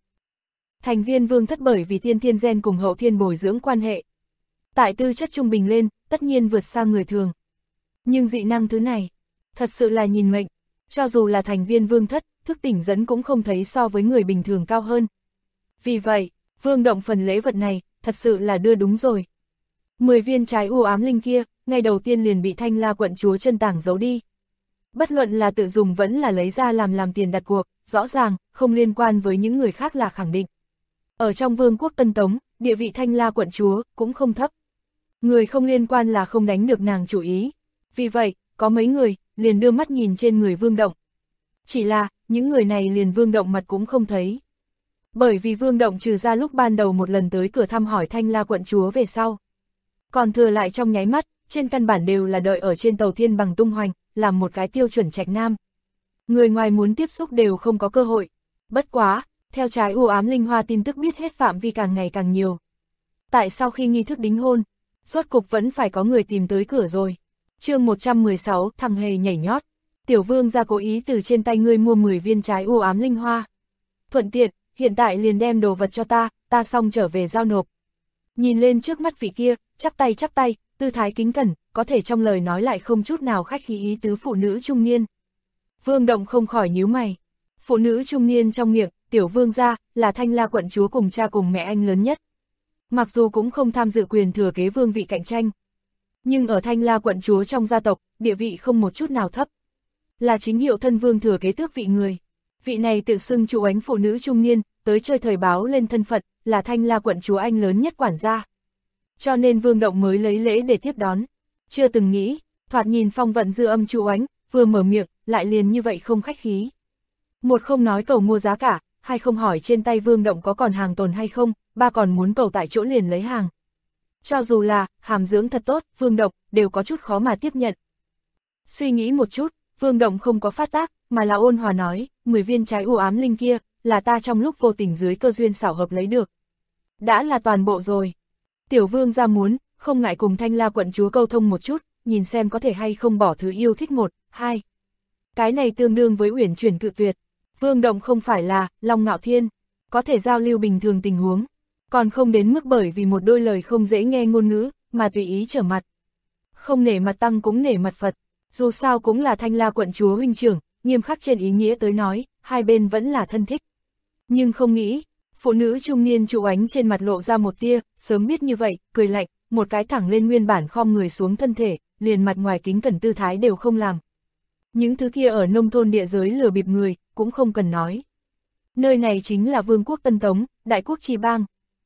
Thành viên vương thất bởi vì tiên thiên gen cùng hậu thiên bồi dưỡng quan hệ. Tại tư chất trung bình lên, tất nhiên vượt xa người thường. Nhưng dị năng thứ này, thật sự là nhìn mệnh, cho dù là thành viên vương thất, thức tỉnh dẫn cũng không thấy so với người bình thường cao hơn. Vì vậy, Vương Động phần lễ vật này, thật sự là đưa đúng rồi. 10 viên trái u ám linh kia, ngay đầu tiên liền bị Thanh La quận chúa chân tàng giấu đi. Bất luận là tự dùng vẫn là lấy ra làm tiền đặt cuộc, rõ ràng, không liên quan với những người khác là khẳng định. Ở trong Vương quốc Tân Tống, địa vị Thanh La quận chúa cũng không thấp. Người không liên quan là không đánh được nàng chủ ý. Vì vậy, có mấy người liền đưa mắt nhìn trên người Vương Động. Chỉ là, những người này liền Vương Động mặt cũng không thấy. Bởi vì Vương Động trừ ra lúc ban đầu một lần tới cửa thăm hỏi Thanh La quận chúa về sau. Còn thừa lại trong nháy mắt, trên căn bản đều là đợi ở trên tàu thiên bằng tung hoành, làm một cái tiêu chuẩn trạch nam. Người ngoài muốn tiếp xúc đều không có cơ hội. Bất quá, theo trái u ám linh hoa tin tức biết hết phạm vi càng ngày càng nhiều. Tại sau khi nghi thức đính hôn, rốt cục vẫn phải có người tìm tới cửa rồi. Chương 116, thằng hề nhảy nhót. Tiểu vương ra cố ý từ trên tay ngươi mua 10 viên trái u ám linh hoa. Thuận tiện, hiện tại liền đem đồ vật cho ta xong trở về giao nộp. Nhìn lên trước mắt vị kia, chắp tay, tư thái kính cẩn, có thể trong lời nói lại không chút nào khách khí ý tứ phụ nữ trung niên. Vương Động không khỏi nhíu mày. Phụ nữ trung niên trong miệng, tiểu vương gia, là Thanh La quận chúa cùng cha cùng mẹ anh lớn nhất. Mặc dù cũng không tham dự quyền thừa kế vương vị cạnh tranh. Nhưng ở Thanh La quận chúa trong gia tộc, địa vị không một chút nào thấp. Là chính hiệu thân vương thừa kế tước vị người. Vị này tự xưng chủ ánh phụ nữ trung niên, tới chơi thời báo lên thân phận, là Thanh La quận chúa anh lớn nhất quản gia. Cho nên Vương Động mới lấy lễ để tiếp đón. Chưa từng nghĩ, thoạt nhìn phong vận dư âm chủ ánh, vừa mở miệng, lại liền như vậy không khách khí. Một không nói cầu mua giá cả, hai không hỏi trên tay Vương Động có còn hàng tồn hay không, ba còn muốn cầu tại chỗ liền lấy hàng. Cho dù là, hàm dưỡng thật tốt, Vương Động, đều có chút khó mà tiếp nhận. Suy nghĩ một chút, Vương Động không có phát tác, mà là ôn hòa nói, 10 viên trái u ám linh kia, là ta trong lúc vô tình dưới cơ duyên xảo hợp lấy được. Đã là toàn bộ rồi. Tiểu vương gia muốn, không ngại cùng Thanh La quận chúa câu thông một chút, nhìn xem có thể hay không bỏ thứ yêu thích 1, 2. Cái này tương đương với uyển chuyển cự tuyệt. Vương Động không phải là Long Ngạo Thiên, có thể giao lưu bình thường tình huống, còn không đến mức bởi vì một đôi lời không dễ nghe ngôn ngữ, mà tùy ý trở mặt. Không nể mặt tăng cũng nể mặt Phật, dù sao cũng là Thanh La quận chúa huynh trưởng, nghiêm khắc trên ý nghĩa tới nói, hai bên vẫn là thân thích. Nhưng không nghĩ, phụ nữ trung niên trụ ánh trên mặt lộ ra một tia, sớm biết như vậy, cười lạnh, một cái thẳng lên nguyên bản khom người xuống thân thể, liền mặt ngoài kính cẩn tư thái đều không làm. Những thứ kia ở nông thôn địa giới lừa bịp người, cũng không cần nói. Nơi này chính là Vương quốc Tân Tống, đại quốc Trì Bang.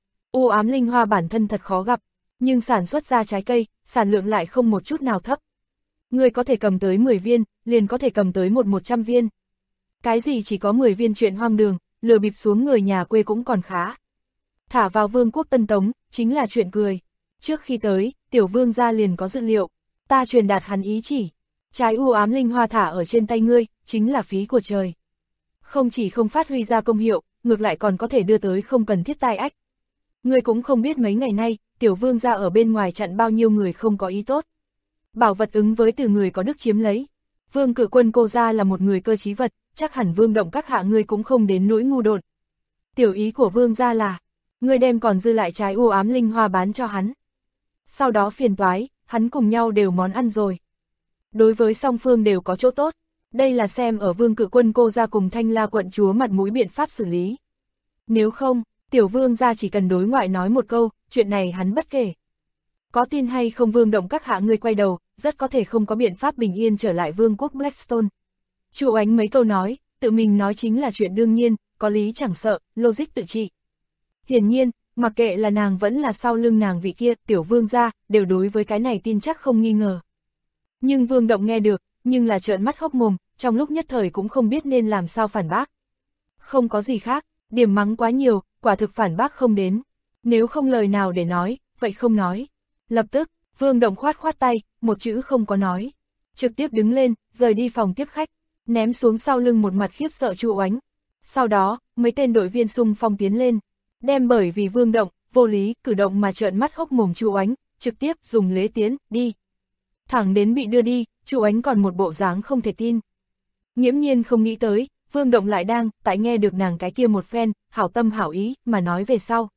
U ám linh hoa bản thân thật khó gặp, nhưng sản xuất ra trái cây, sản lượng lại không một chút nào thấp. Người có thể cầm tới 10 viên, liền có thể cầm tới 100 viên. Cái gì chỉ có 10 viên chuyện hoang đường, lừa bịp xuống người nhà quê cũng còn khá. Thả vào Vương quốc Tân Tống, chính là chuyện cười. Trước khi tới, tiểu vương gia liền có dự liệu, ta truyền đạt hắn ý chỉ. Trái u ám linh hoa thả ở trên tay ngươi, chính là phí của trời. Không chỉ không phát huy ra công hiệu, ngược lại còn có thể đưa tới không cần thiết tai ách. Ngươi cũng không biết mấy ngày nay, tiểu vương gia ở bên ngoài chặn bao nhiêu người không có ý tốt. Bảo vật ứng với từ người có đức chiếm lấy. Vương Cự Quân cô gia là một người cơ trí vật, chắc hẳn Vương Động các hạ ngươi cũng không đến nỗi ngu đột. Tiểu ý của vương gia là, ngươi đem còn dư lại trái u ám linh hoa bán cho hắn. Sau đó phiền toái, hắn cùng nhau đều món ăn rồi. Đối với song phương đều có chỗ tốt, đây là xem ở Vương Cự Quân cô gia cùng Thanh La quận chúa mặt mũi biện pháp xử lý. Nếu không, tiểu vương gia chỉ cần đối ngoại nói một câu, chuyện này hắn bất kể. Có tin hay không Vương Động các hạ ngươi quay đầu, rất có thể không có biện pháp bình yên trở lại vương quốc Blackstone. Chu Ánh mấy câu nói, tự mình nói chính là chuyện đương nhiên, có lý chẳng sợ, logic tự trị. Hiển nhiên, mặc kệ là nàng vẫn là sau lưng nàng vị kia, tiểu vương gia, đều đối với cái này tin chắc không nghi ngờ. Nhưng Vương Động nghe được, nhưng là trợn mắt hốc mồm, trong lúc nhất thời cũng không biết nên làm sao phản bác. Không có gì khác, điểm mắng quá nhiều, quả thực phản bác không đến. Nếu không lời nào để nói, vậy không nói. Lập tức, Vương Động khoát tay, một chữ không có nói. Trực tiếp đứng lên, rời đi phòng tiếp khách. ném xuống sau lưng một mặt khiếp sợ Chu Oánh. Sau đó, mấy tên đội viên xung phong tiến lên, đem bởi vì Vương Động, vô lý, cử động mà trợn mắt hốc mồm Chu Oánh, trực tiếp dùng lế tiến, đi. Thẳng đến bị đưa đi, Chu Oánh còn một bộ dáng không thể tin. Nghiễm nhiên không nghĩ tới, Vương Động lại đang, tại nghe được nàng cái kia một phen, hảo tâm hảo ý, mà nói về sau.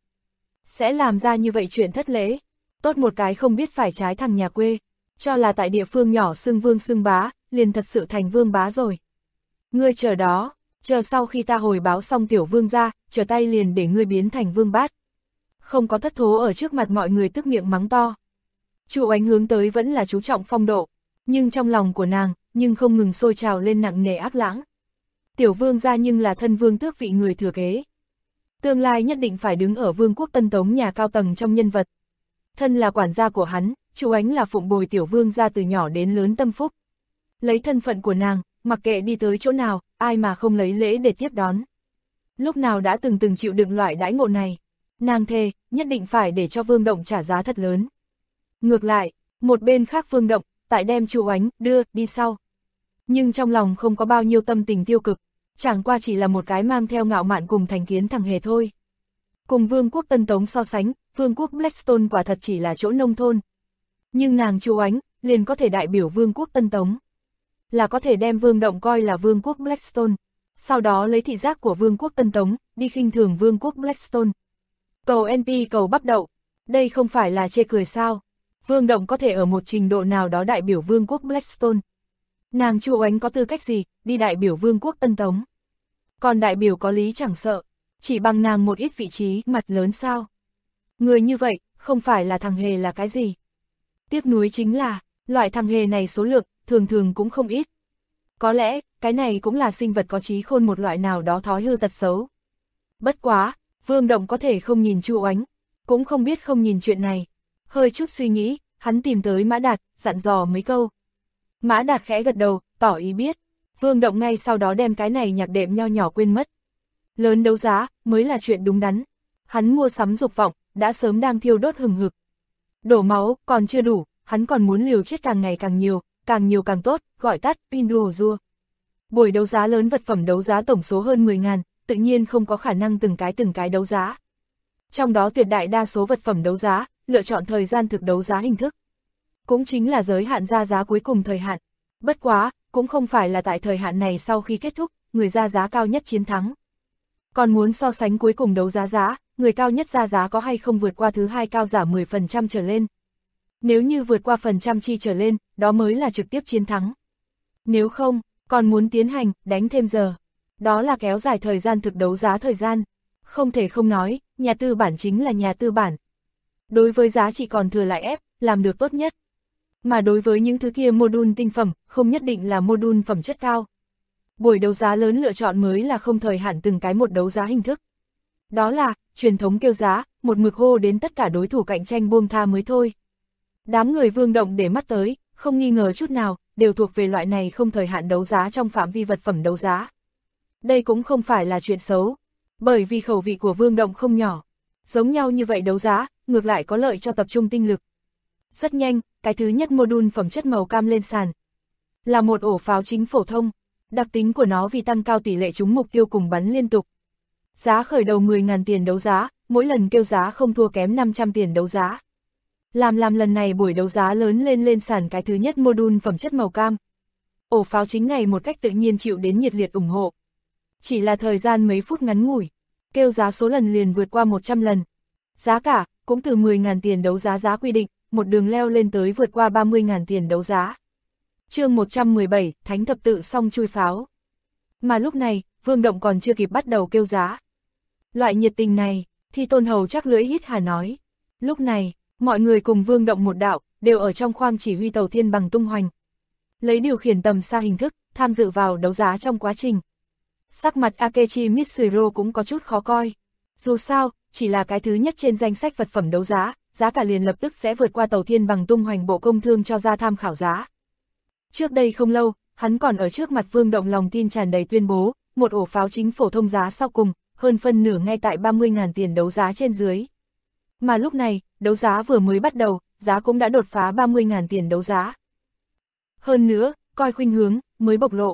Sẽ làm ra như vậy chuyện thất lễ. Tốt một cái không biết phải trái thằng nhà quê, cho là tại địa phương nhỏ xưng vương xưng bá, liền thật sự thành vương bá rồi. Ngươi chờ đó, chờ sau khi ta hồi báo xong tiểu vương ra, trở tay liền để ngươi biến thành vương bát. Không có thất thố ở trước mặt mọi người tức miệng mắng to. Chu Oánh hướng tới vẫn là chú trọng phong độ, nhưng trong lòng của nàng, nhưng không ngừng sôi trào lên nặng nề ác lãng. Tiểu vương gia nhưng là thân vương tước vị người thừa kế. Tương lai nhất định phải đứng ở vương quốc Tân Tống nhà cao tầng trong nhân vật. Thân là quản gia của hắn, Chu Oánh là phụng bồi tiểu vương gia từ nhỏ đến lớn tâm phúc. Lấy thân phận của nàng, mặc kệ đi tới chỗ nào, ai mà không lấy lễ để tiếp đón. Lúc nào đã từng chịu đựng loại đãi ngộ này, nàng thề, nhất định phải để cho Vương Động trả giá thật lớn. Ngược lại, một bên khác Vương Động, tại đem Chu Oánh đưa đi sau. Nhưng trong lòng không có bao nhiêu tâm tình tiêu cực, chẳng qua chỉ là một cái mang theo ngạo mạn cùng thành kiến thằng hề thôi. Cùng vương quốc Tân Tống so sánh, vương quốc Blackstone quả thật chỉ là chỗ nông thôn. Nhưng nàng Chu Oánh, liền có thể đại biểu vương quốc Tân Tống. Là có thể đem Vương Động coi là vương quốc Blackstone, sau đó lấy thị giác của vương quốc Tân Tống, đi khinh thường vương quốc Blackstone. Cầu NP cầu bắp đậu, đây không phải là chê cười sao? Vương Động có thể ở một trình độ nào đó đại biểu vương quốc Blackstone. Nàng Chu Oánh có tư cách gì, đi đại biểu vương quốc Tân Tống? Còn đại biểu có lý chẳng sợ, chỉ bằng nàng một ít vị trí mặt lớn sao? Người như vậy, không phải là thằng hề là cái gì? Tiếc nuối chính là, loại thằng hề này số lượng, thường cũng không ít. Có lẽ, cái này cũng là sinh vật có trí khôn một loại nào đó thói hư tật xấu. Bất quá, Vương Động có thể không nhìn Chu Oánh, cũng không biết không nhìn chuyện này. Hơi chút suy nghĩ, hắn tìm tới Mã Đạt, dặn dò mấy câu. Mã Đạt khẽ gật đầu, tỏ ý biết. Vương Động ngay sau đó đem cái này nhạc đệm nho nhỏ quên mất. Lớn đấu giá, mới là chuyện đúng đắn. Hắn mua sắm dục vọng, đã sớm đang thiêu đốt hừng hực. Đổ máu, còn chưa đủ, hắn còn muốn liều chết càng ngày càng nhiều càng tốt, gọi tắt, Pinduoduo. Buổi đấu giá lớn vật phẩm đấu giá tổng số hơn 10.000, tự nhiên không có khả năng từng cái đấu giá. Trong đó tuyệt đại đa số vật phẩm đấu giá, lựa chọn thời gian thực đấu giá hình thức. Cũng chính là giới hạn ra giá cuối cùng thời hạn. Bất quá, cũng không phải là tại thời hạn này sau khi kết thúc, người ra giá cao nhất chiến thắng. Còn muốn so sánh cuối cùng đấu giá, người cao nhất ra giá có hay không vượt qua thứ hai cao giả 10% trở lên. Nếu như vượt qua phần trăm chi trở lên, đó mới là trực tiếp chiến thắng. Nếu không, còn muốn tiến hành, đánh thêm giờ. Đó là kéo dài thời gian thực đấu giá thời gian. Không thể không nói, nhà tư bản chính là nhà tư bản. Đối với giá trị còn thừa lại ép, làm được tốt nhất. Mà đối với những thứ kia module tinh phẩm, không nhất định là module phẩm chất cao. Buổi đấu giá lớn lựa chọn mới là không thời hạn từng cái một đấu giá hình thức. Đó là, truyền thống kêu giá, một mực hô đến tất cả đối thủ cạnh tranh buông tha mới thôi. Đám người Vương Động để mắt tới, không nghi ngờ chút nào, đều thuộc về loại này không thời hạn đấu giá trong phạm vi vật phẩm đấu giá. Đây cũng không phải là chuyện xấu, bởi vì khẩu vị của Vương Động không nhỏ. Giống nhau như vậy đấu giá, ngược lại có lợi cho tập trung tinh lực. Rất nhanh, cái thứ nhất module phẩm chất màu cam lên sàn. Là một ổ pháo chính phổ thông, đặc tính của nó vì tăng cao tỷ lệ trúng mục tiêu cùng bắn liên tục. Giá khởi đầu 10.000 tiền đấu giá, mỗi lần kêu giá không thua kém 500 tiền đấu giá. Làm lần này buổi đấu giá lớn lên sàn cái thứ nhất module phẩm chất màu cam. Ổ pháo chính này một cách tự nhiên chịu đến nhiệt liệt ủng hộ. Chỉ là thời gian mấy phút ngắn ngủi, kêu giá số lần liền vượt qua 100 lần. Giá cả, cũng từ 10.000 tiền đấu giá giá quy định, một đường leo lên tới vượt qua 30.000 tiền đấu giá. Chương 117, Thánh thập tự xong chui pháo. Mà lúc này, Vương Động còn chưa kịp bắt đầu kêu giá. Loại nhiệt tình này, thì Tôn Hầu chắc lưỡi hít hà nói. Lúc này, mọi người cùng Vương Động một đạo, đều ở trong khoang chỉ huy tàu thiên bằng tung hoành. Lấy điều khiển tầm xa hình thức, tham dự vào đấu giá trong quá trình. Sắc mặt Akechi Mitsuhiro cũng có chút khó coi. Dù sao, chỉ là cái thứ nhất trên danh sách vật phẩm đấu giá, giá cả liền lập tức sẽ vượt qua tàu thiên bằng tung hoành Bộ Công Thương cho ra tham khảo giá. Trước đây không lâu, hắn còn ở trước mặt Vương Động lòng tin tràn đầy tuyên bố, một ổ pháo chính phổ thông giá sau cùng, hơn phân nửa ngay tại 30.000 tiền đấu giá trên dưới. Mà lúc này, đấu giá vừa mới bắt đầu, giá cũng đã đột phá 30.000 tiền đấu giá. Hơn nữa, coi khuynh hướng, mới bộc lộ.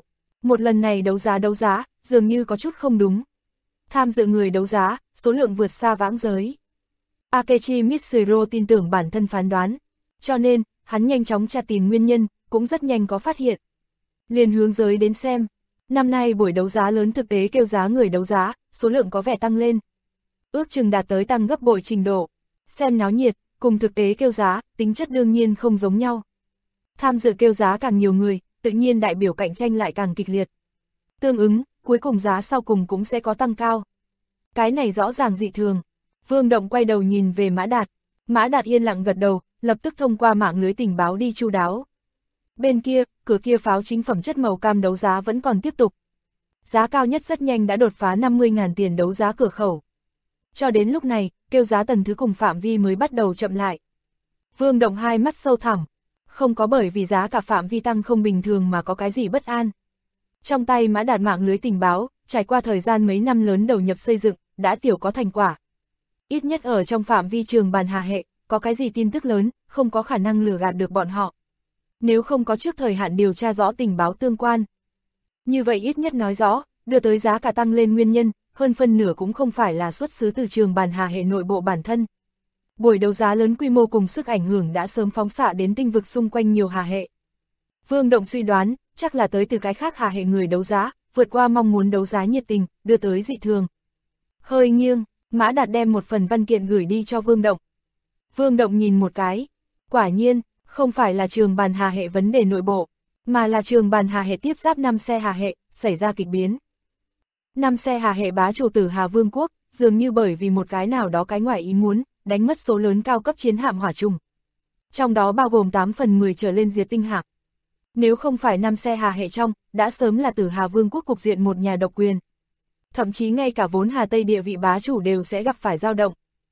Một lần này đấu giá, dường như có chút không đúng. Tham dự người đấu giá, số lượng vượt xa vãng giới. Akechi Mitsuru tin tưởng bản thân phán đoán, cho nên, hắn nhanh chóng tra tìm nguyên nhân, cũng rất nhanh có phát hiện. Liền hướng giới đến xem, năm nay buổi đấu giá lớn thực tế kêu giá người đấu giá, số lượng có vẻ tăng lên. Ước chừng đạt tới tăng gấp bội trình độ. Xem náo nhiệt, cùng thực tế kêu giá, tính chất đương nhiên không giống nhau. Tham dự kêu giá càng nhiều người, tự nhiên đại biểu cạnh tranh lại càng kịch liệt. Tương ứng, cuối cùng giá sau cùng cũng sẽ có tăng cao. Cái này rõ ràng dị thường. Vương Động quay đầu nhìn về Mã Đạt. Mã Đạt yên lặng gật đầu, lập tức thông qua mạng lưới tình báo đi chu đáo. Bên kia, cửa kia pháo chính phẩm chất màu cam đấu giá vẫn còn tiếp tục. Giá cao nhất rất nhanh đã đột phá 50.000 tiền đấu giá cửa khẩu. Cho đến lúc này, kêu giá tầng thứ cùng phạm vi mới bắt đầu chậm lại. Vương Động hai mắt sâu thẳm, không có bởi vì giá cả phạm vi tăng không bình thường mà có cái gì bất an. Trong tay Mã Đạt mạng lưới tình báo, trải qua thời gian mấy năm lớn đầu nhập xây dựng, đã tiểu có thành quả. Ít nhất ở trong phạm vi trường bàn hà hệ, có cái gì tin tức lớn, không có khả năng lừa gạt được bọn họ. Nếu không có trước thời hạn điều tra rõ tình báo tương quan. Như vậy ít nhất nói rõ, đưa tới giá cả tăng lên nguyên nhân, hơn phân nửa cũng không phải là xuất xứ từ trường bàn hà hệ nội bộ bản thân. Buổi đấu giá lớn quy mô cùng sức ảnh hưởng đã sớm phóng xạ đến tinh vực xung quanh nhiều hà hệ. Vương Động suy đoán, chắc là tới từ cái khác hà hệ người đấu giá, vượt qua mong muốn đấu giá nhiệt tình, đưa tới dị thường. Hơi nghiêng, Mã Đạt đem một phần văn kiện gửi đi cho Vương Động. Vương Động nhìn một cái, quả nhiên, không phải là trường bàn hà hệ vấn đề nội bộ, mà là trường bàn hà hệ tiếp giáp 5 xe hà hệ, xảy ra kịch biến. 5 xe hà hệ bá chủ Tử Hà Vương quốc, dường như bởi vì một cái nào đó cái ngoài ý muốn, đánh mất số lớn cao cấp chiến hạm hỏa trùng. Trong đó bao gồm 8 phần 10 trở lên diệt tinh hạm. Nếu không phải 5 xe hà hệ trong, đã sớm là Tử Hà Vương quốc cục diện một nhà độc quyền. Thậm chí ngay cả vốn Hà Tây địa vị bá chủ đều sẽ gặp phải dao động.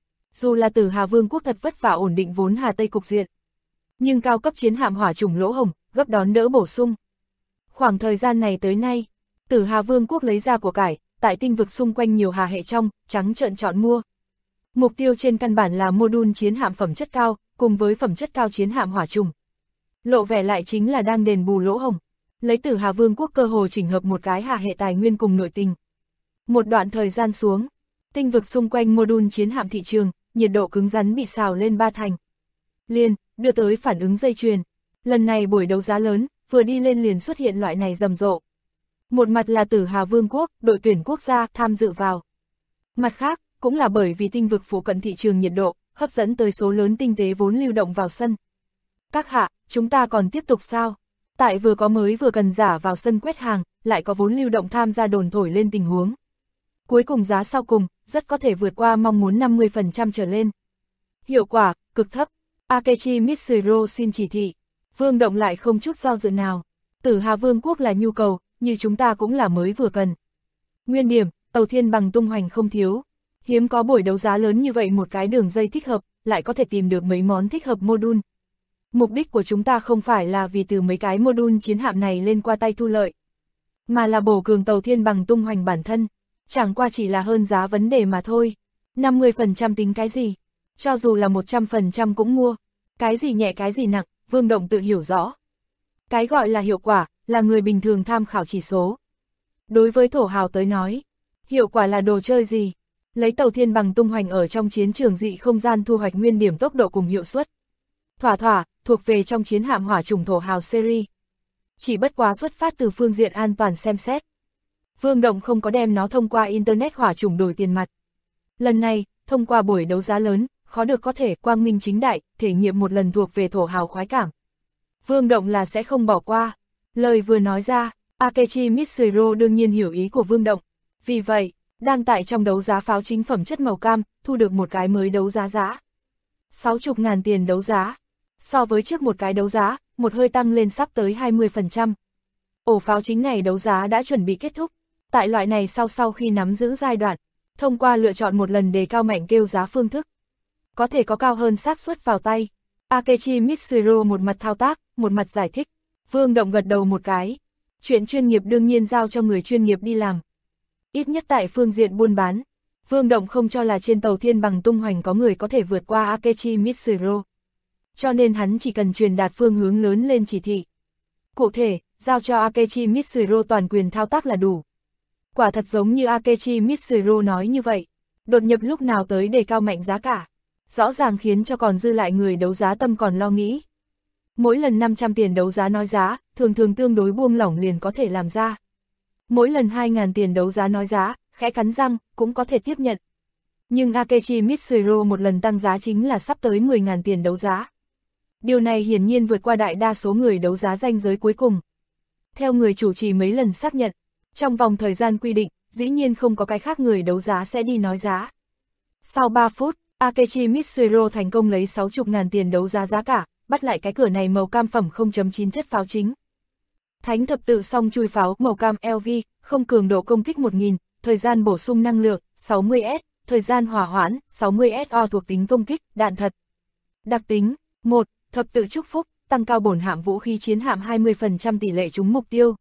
Dù là Tử Hà Vương quốc thật vất vả ổn định vốn Hà Tây cục diện, nhưng cao cấp chiến hạm hỏa trùng lỗ hổng, gấp đón đỡ bổ sung. Khoảng thời gian này tới nay, Tử Hà Vương quốc lấy ra của cải, tại tinh vực xung quanh nhiều hà hệ trong, trắng trợn chọn mua. Mục tiêu trên căn bản là module chiến hạm phẩm chất cao, cùng với phẩm chất cao chiến hạm hỏa trùng. Lộ vẻ lại chính là đang đền bù lỗ hổng, lấy Tử Hà Vương quốc cơ hồ chỉnh hợp một cái hà hệ tài nguyên cùng nội tình. Một đoạn thời gian xuống, tinh vực xung quanh module chiến hạm thị trường, nhiệt độ cứng rắn bị xào lên 3 thành. Liền, đưa tới phản ứng dây chuyền. Lần này buổi đấu giá lớn, vừa đi lên liền xuất hiện loại này rầm rộ. Một mặt là Tử Hà Vương quốc, đội tuyển quốc gia tham dự vào. Mặt khác, cũng là bởi vì tinh vực phụ cận thị trường nhiệt độ, hấp dẫn tới số lớn tinh tế vốn lưu động vào sân. Các hạ, chúng ta còn tiếp tục sao? Tại vừa có mới vừa cần giả vào sân quét hàng, lại có vốn lưu động tham gia đồn thổi lên tình huống. Cuối cùng giá sau cùng, rất có thể vượt qua mong muốn 50% trở lên. Hiệu quả, cực thấp. Akechi Mitsuru xin chỉ thị. Vương Động lại không chút do dự nào. Tử Hà Vương quốc là nhu cầu, như chúng ta cũng là mới vừa cần. Nguyên điểm, tàu thiên bằng tung hoành không thiếu. Hiếm có buổi đấu giá lớn như vậy một cái đường dây thích hợp, lại có thể tìm được mấy món thích hợp module. Mục đích của chúng ta không phải là vì từ mấy cái module chiến hạm này lên qua tay thu lợi, mà là bổ cường tàu thiên bằng tung hoành bản thân. Chẳng qua chỉ là hơn giá vấn đề mà thôi. 50% tính cái gì? Cho dù là 100% cũng mua. Cái gì nhẹ cái gì nặng, Vương Động tự hiểu rõ. Cái gọi là hiệu quả, là người bình thường tham khảo chỉ số. Đối với thổ hào tới nói, hiệu quả là đồ chơi gì? Lấy tàu thiên bằng tung hoành ở trong chiến trường dị không gian thu hoạch nguyên điểm tốc độ cùng hiệu suất. Thỏa, thuộc về trong chiến hạm hỏa trùng thổ hào series. Chỉ bất quá xuất phát từ phương diện an toàn xem xét. Vương Động không có đem nó thông qua Internet hỏa trùng đổi tiền mặt. Lần này, thông qua buổi đấu giá lớn, khó được có thể quang minh chính đại, thể nghiệm một lần thuộc về thổ hào khoái cảm. Vương Động là sẽ không bỏ qua. Lời vừa nói ra, Akechi Mitsuru đương nhiên hiểu ý của Vương Động. Vì vậy, đang tại trong đấu giá pháo chính phẩm chất màu cam, thu được một cái mới đấu giá giá. 60.000 tiền đấu giá. So với trước một cái đấu giá, một hơi tăng lên sắp tới 20%. Ổ pháo chính này đấu giá đã chuẩn bị kết thúc. Tại loại này sau khi nắm giữ giai đoạn, thông qua lựa chọn một lần đề cao mạnh kêu giá phương thức, có thể có cao hơn xác suất vào tay. Akechi Mitsuru một mặt thao tác, một mặt giải thích. Vương Động gật đầu một cái. Chuyện chuyên nghiệp đương nhiên giao cho người chuyên nghiệp đi làm. Ít nhất tại phương diện buôn bán, Vương Động không cho là trên tàu thiên bằng tung hoành có người có thể vượt qua Akechi Mitsuru. Cho nên hắn chỉ cần truyền đạt phương hướng lớn lên chỉ thị. Cụ thể, giao cho Akechi Mitsuru toàn quyền thao tác là đủ. Quả thật giống như Akechi Mitsuru nói như vậy, đột nhập lúc nào tới đề cao mạnh giá cả, rõ ràng khiến cho còn dư lại người đấu giá tâm còn lo nghĩ. Mỗi lần 500 tiền đấu giá nói giá, thường thường tương đối buông lỏng liền có thể làm ra. Mỗi lần 2.000 tiền đấu giá nói giá, khẽ cắn răng, cũng có thể tiếp nhận. Nhưng Akechi Mitsuru một lần tăng giá chính là sắp tới 10.000 tiền đấu giá. Điều này hiển nhiên vượt qua đại đa số người đấu giá ranh giới cuối cùng. Theo người chủ trì mấy lần xác nhận, trong vòng thời gian quy định, dĩ nhiên không có cái khác người đấu giá sẽ đi nói giá. Sau 3 phút, Akechi Mitsuru thành công lấy 60.000 tiền đấu giá giá cả, bắt lại cái cửa này màu cam phẩm 0.9 chất pháo chính. Thánh thập tự song chui pháo màu cam LV, không cường độ công kích 1000, thời gian bổ sung năng lượng 60S, thời gian hỏa hoãn 60SO thuộc tính công kích, đạn thật. Đặc tính 1. Thập tự chúc phúc, tăng cao bổn hạm vũ khí chiến hạm 20% tỷ lệ trúng mục tiêu.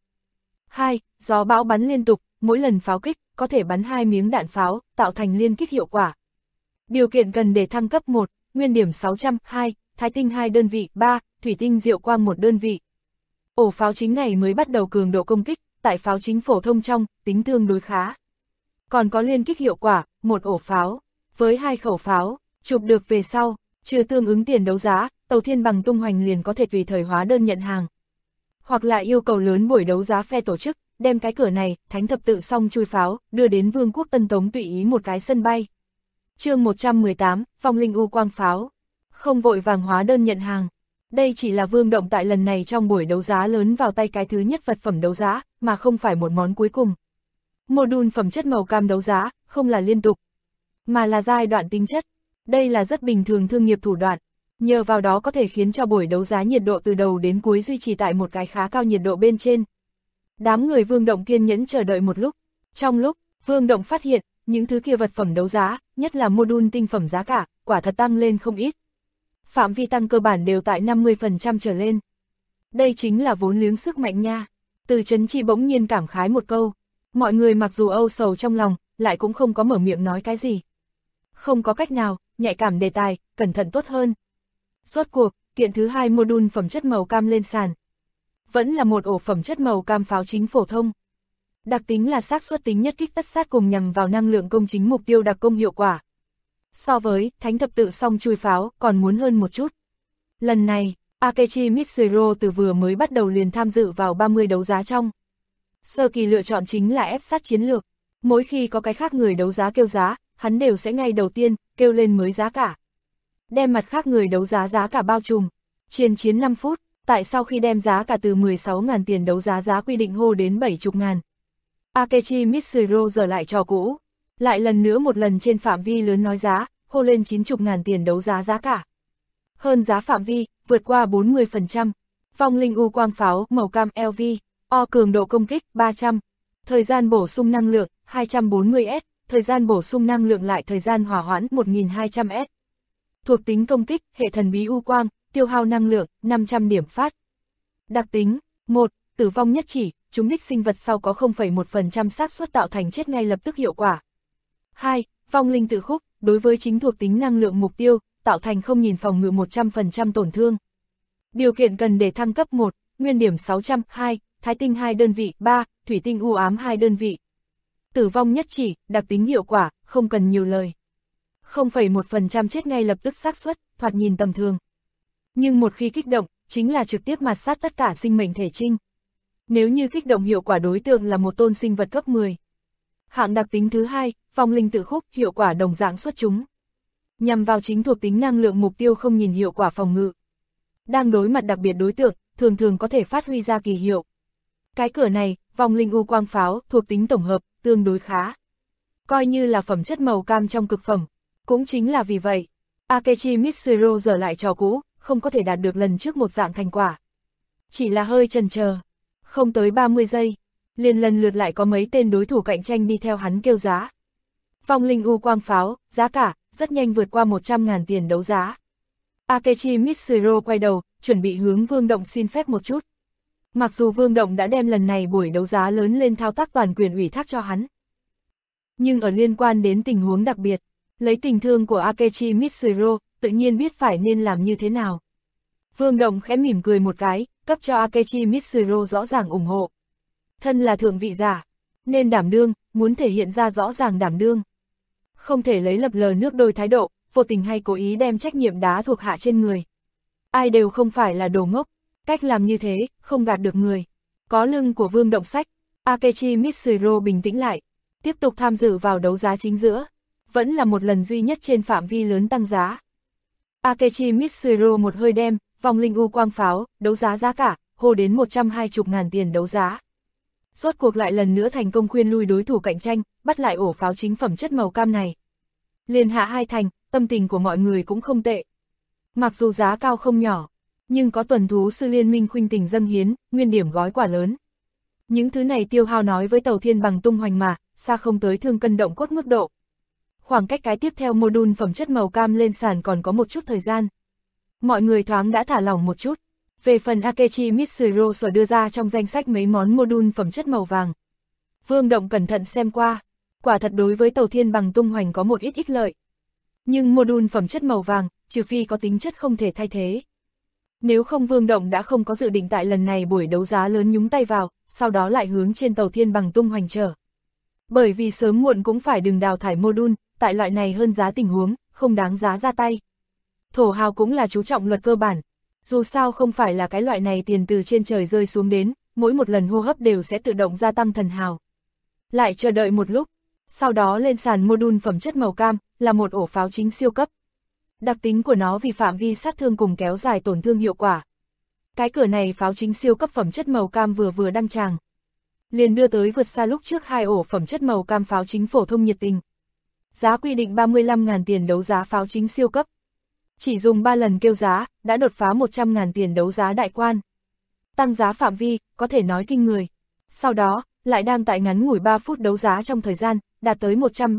2. Gió bão bắn liên tục, mỗi lần pháo kích, có thể bắn 2 miếng đạn pháo, tạo thành liên kích hiệu quả. Điều kiện cần để thăng cấp 1, nguyên điểm 600, 2, thái tinh 2 đơn vị, 3, thủy tinh diệu quang 1 đơn vị. Ổ pháo chính này mới bắt đầu cường độ công kích, tại pháo chính phổ thông trong, tính tương đối khá. Còn có liên kích hiệu quả, một ổ pháo, với 2 khẩu pháo, chụp được về sau, trừ tương ứng tiền đấu giá, tàu thiên bằng tung hoành liền có thể tùy thời hóa đơn nhận hàng. Hoặc là yêu cầu lớn buổi đấu giá phe tổ chức, đem cái cửa này, thánh thập tự song chui pháo, đưa đến Vương quốc Tân Tống tùy ý một cái sân bay. Chương 118, Phong linh u quang pháo. Không vội vàng hóa đơn nhận hàng. Đây chỉ là Vương Động tại lần này trong buổi đấu giá lớn vào tay cái thứ nhất vật phẩm đấu giá, mà không phải một món cuối cùng. Module phẩm chất màu cam đấu giá, không là liên tục, mà là giai đoạn tính chất. Đây là rất bình thường thương nghiệp thủ đoạn. Nhờ vào đó có thể khiến cho buổi đấu giá nhiệt độ từ đầu đến cuối duy trì tại một cái khá cao nhiệt độ bên trên. Đám người Vương Động kiên nhẫn chờ đợi một lúc. Trong lúc, Vương Động phát hiện, những thứ kia vật phẩm đấu giá, nhất là module tinh phẩm giá cả, quả thật tăng lên không ít. Phạm vi tăng cơ bản đều tại 50% trở lên. Đây chính là vốn liếng sức mạnh nha. Từ Trấn Chi bỗng nhiên cảm khái một câu. Mọi người mặc dù âu sầu trong lòng, lại cũng không có mở miệng nói cái gì. Không có cách nào, nhạy cảm đề tài, cẩn thận tốt hơn. Rốt cuộc, kiện thứ 2 module phẩm chất màu cam lên sàn. Vẫn là một ổ phẩm chất màu cam pháo chính phổ thông. Đặc tính là xác suất tính nhất kích tất sát cùng nhằm vào năng lượng công chính mục tiêu đặc công hiệu quả. So với thánh thập tự song chui pháo còn muốn hơn một chút. Lần này, Akechi Mitsuru từ vừa mới bắt đầu liền tham dự vào 30 đấu giá trong. Sơ kỳ lựa chọn chính là ép sát chiến lược. Mỗi khi có cái khác người đấu giá kêu giá, hắn đều sẽ ngay đầu tiên kêu lên mới giá cả. Đem mặt khác người đấu giá giá cả bao trùm. Chiến 5 phút, tại sau khi đem giá cả từ 16.000 tiền đấu giá giá quy định hô đến 70.000. Akechi Mitsuru giờ lại trò cũ. Lại lần nữa một lần trên phạm vi lớn nói giá, hô lên 90.000 tiền đấu giá giá cả. Hơn giá phạm vi, vượt qua 40%. Phong linh u quang pháo màu cam LV, O cường độ công kích 300. Thời gian bổ sung năng lượng 240S, thời gian bổ sung năng lượng lại thời gian hỏa hoãn 1200S. Thuộc tính công kích, hệ thần bí u quang, tiêu hao năng lượng 500 điểm phát. Đặc tính 1. Tử vong nhất chỉ, chúng đích sinh vật sau có 0,1% xác suất tạo thành chết ngay lập tức hiệu quả. 2. Vong linh tự khúc, đối với chính thuộc tính năng lượng mục tiêu, tạo thành không nhìn phòng ngự 100% tổn thương. Điều kiện cần để thăng cấp 1, nguyên điểm 600, 2, thái tinh 2 đơn vị, 3, thủy tinh u ám 2 đơn vị. Tử vong nhất chỉ, đặc tính hiệu quả, không cần nhiều lời. 0,1% chết ngay lập tức xác suất, thoạt nhìn tầm thường. Nhưng một khi kích động, chính là trực tiếp mạt sát tất cả sinh mệnh thể trinh. Nếu như kích động hiệu quả đối tượng là một tôn sinh vật cấp 10. Hạng đặc tính thứ 2, phong linh tự khúc, hiệu quả đồng dạng xuất chúng. Nhằm vào chính thuộc tính năng lượng mục tiêu không nhìn hiệu quả phòng ngự. Đang đối mặt đặc biệt đối tượng, thường thường có thể phát huy ra kỳ hiệu. Cái cửa này, vong linh u quang pháo, thuộc tính tổng hợp, tương đối khá. Coi như là phẩm chất màu cam trong cực phẩm. Cũng chính là vì vậy, Akechi Mitsuru giờ lại trò cũ, không có thể đạt được lần trước một dạng thành quả. Chỉ là hơi chần chờ, không tới 30 giây, liền lần lượt lại có mấy tên đối thủ cạnh tranh đi theo hắn kêu giá. Phong linh u quang pháo, giá cả, rất nhanh vượt qua 100.000 tiền đấu giá. Akechi Mitsuru quay đầu, chuẩn bị hướng Vương Động xin phép một chút. Mặc dù Vương Động đã đem lần này buổi đấu giá lớn lên thao tác toàn quyền ủy thác cho hắn. Nhưng ở liên quan đến tình huống đặc biệt, lấy tình thương của Akechi Mitsuru, tự nhiên biết phải nên làm như thế nào. Vương Động khẽ mỉm cười một cái, cấp cho Akechi Mitsuru rõ ràng ủng hộ. Thân là thượng vị giả, nên đảm đương, muốn thể hiện ra rõ ràng đảm đương. Không thể lấy lập lờ nước đôi thái độ, vô tình hay cố ý đem trách nhiệm đá thuộc hạ trên người. Ai đều không phải là đồ ngốc, cách làm như thế, không gạt được người. Có lưng của Vương Động sách, Akechi Mitsuru bình tĩnh lại, tiếp tục tham dự vào đấu giá chính giữa. Vẫn là một lần duy nhất trên phạm vi lớn tăng giá. Akechi Mitsuru một hơi đem, vòng linh u quang pháo, đấu giá giá cả, hô đến 120.000 tiền đấu giá. Rốt cuộc lại lần nữa thành công khuyên lui đối thủ cạnh tranh, bắt lại ổ pháo chính phẩm chất màu cam này. Liền hạ 2 thành, tâm tình của mọi người cũng không tệ. Mặc dù giá cao không nhỏ, nhưng có tuần thú sư liên minh khuynh tình dâng hiến, nguyên điểm gói quả lớn. Những thứ này tiêu hao nói với Tàu Thiên Bằng tung hoành mà, xa không tới thương cân động cốt mức độ. Khoảng cách cái tiếp theo module phẩm chất màu cam lên sàn còn có một chút thời gian. Mọi người thoáng đã thả lỏng một chút. Về phần Akechi Mitsuru sở đưa ra trong danh sách mấy món module phẩm chất màu vàng, Vương Động cẩn thận xem qua, quả thật đối với Tàu Thiên Bằng tung hoành có một ít ích lợi. Nhưng module phẩm chất màu vàng, trừ phi có tính chất không thể thay thế. Nếu không Vương Động đã không có dự định tại lần này buổi đấu giá lớn nhúng tay vào, sau đó lại hướng trên Tàu Thiên Bằng tung hoành trở. Bởi vì sớm muộn cũng phải đừng đào thải module, tại loại này hơn giá tình huống, không đáng giá ra tay. Thổ hào cũng là chú trọng luật cơ bản. Dù sao không phải là cái loại này tiền từ trên trời rơi xuống đến, mỗi một lần hô hấp đều sẽ tự động gia tăng thần hào. Lại chờ đợi một lúc, sau đó lên sàn module phẩm chất màu cam, là một ổ pháo chính siêu cấp. Đặc tính của nó vì phạm vi sát thương cùng kéo dài tổn thương hiệu quả. Cái cửa này pháo chính siêu cấp phẩm chất màu cam vừa đăng tràng, liền đưa tới vượt xa lúc trước 2 ổ phẩm chất màu cam pháo chính phổ thông nhiệt tình. Giá quy định 35.000 tiền đấu giá pháo chính siêu cấp. Chỉ dùng 3 lần kêu giá, đã đột phá 100.000 tiền đấu giá đại quan. Tăng giá phạm vi, có thể nói kinh người. Sau đó, lại đang tại ngắn ngủi 3 phút đấu giá trong thời gian, đạt tới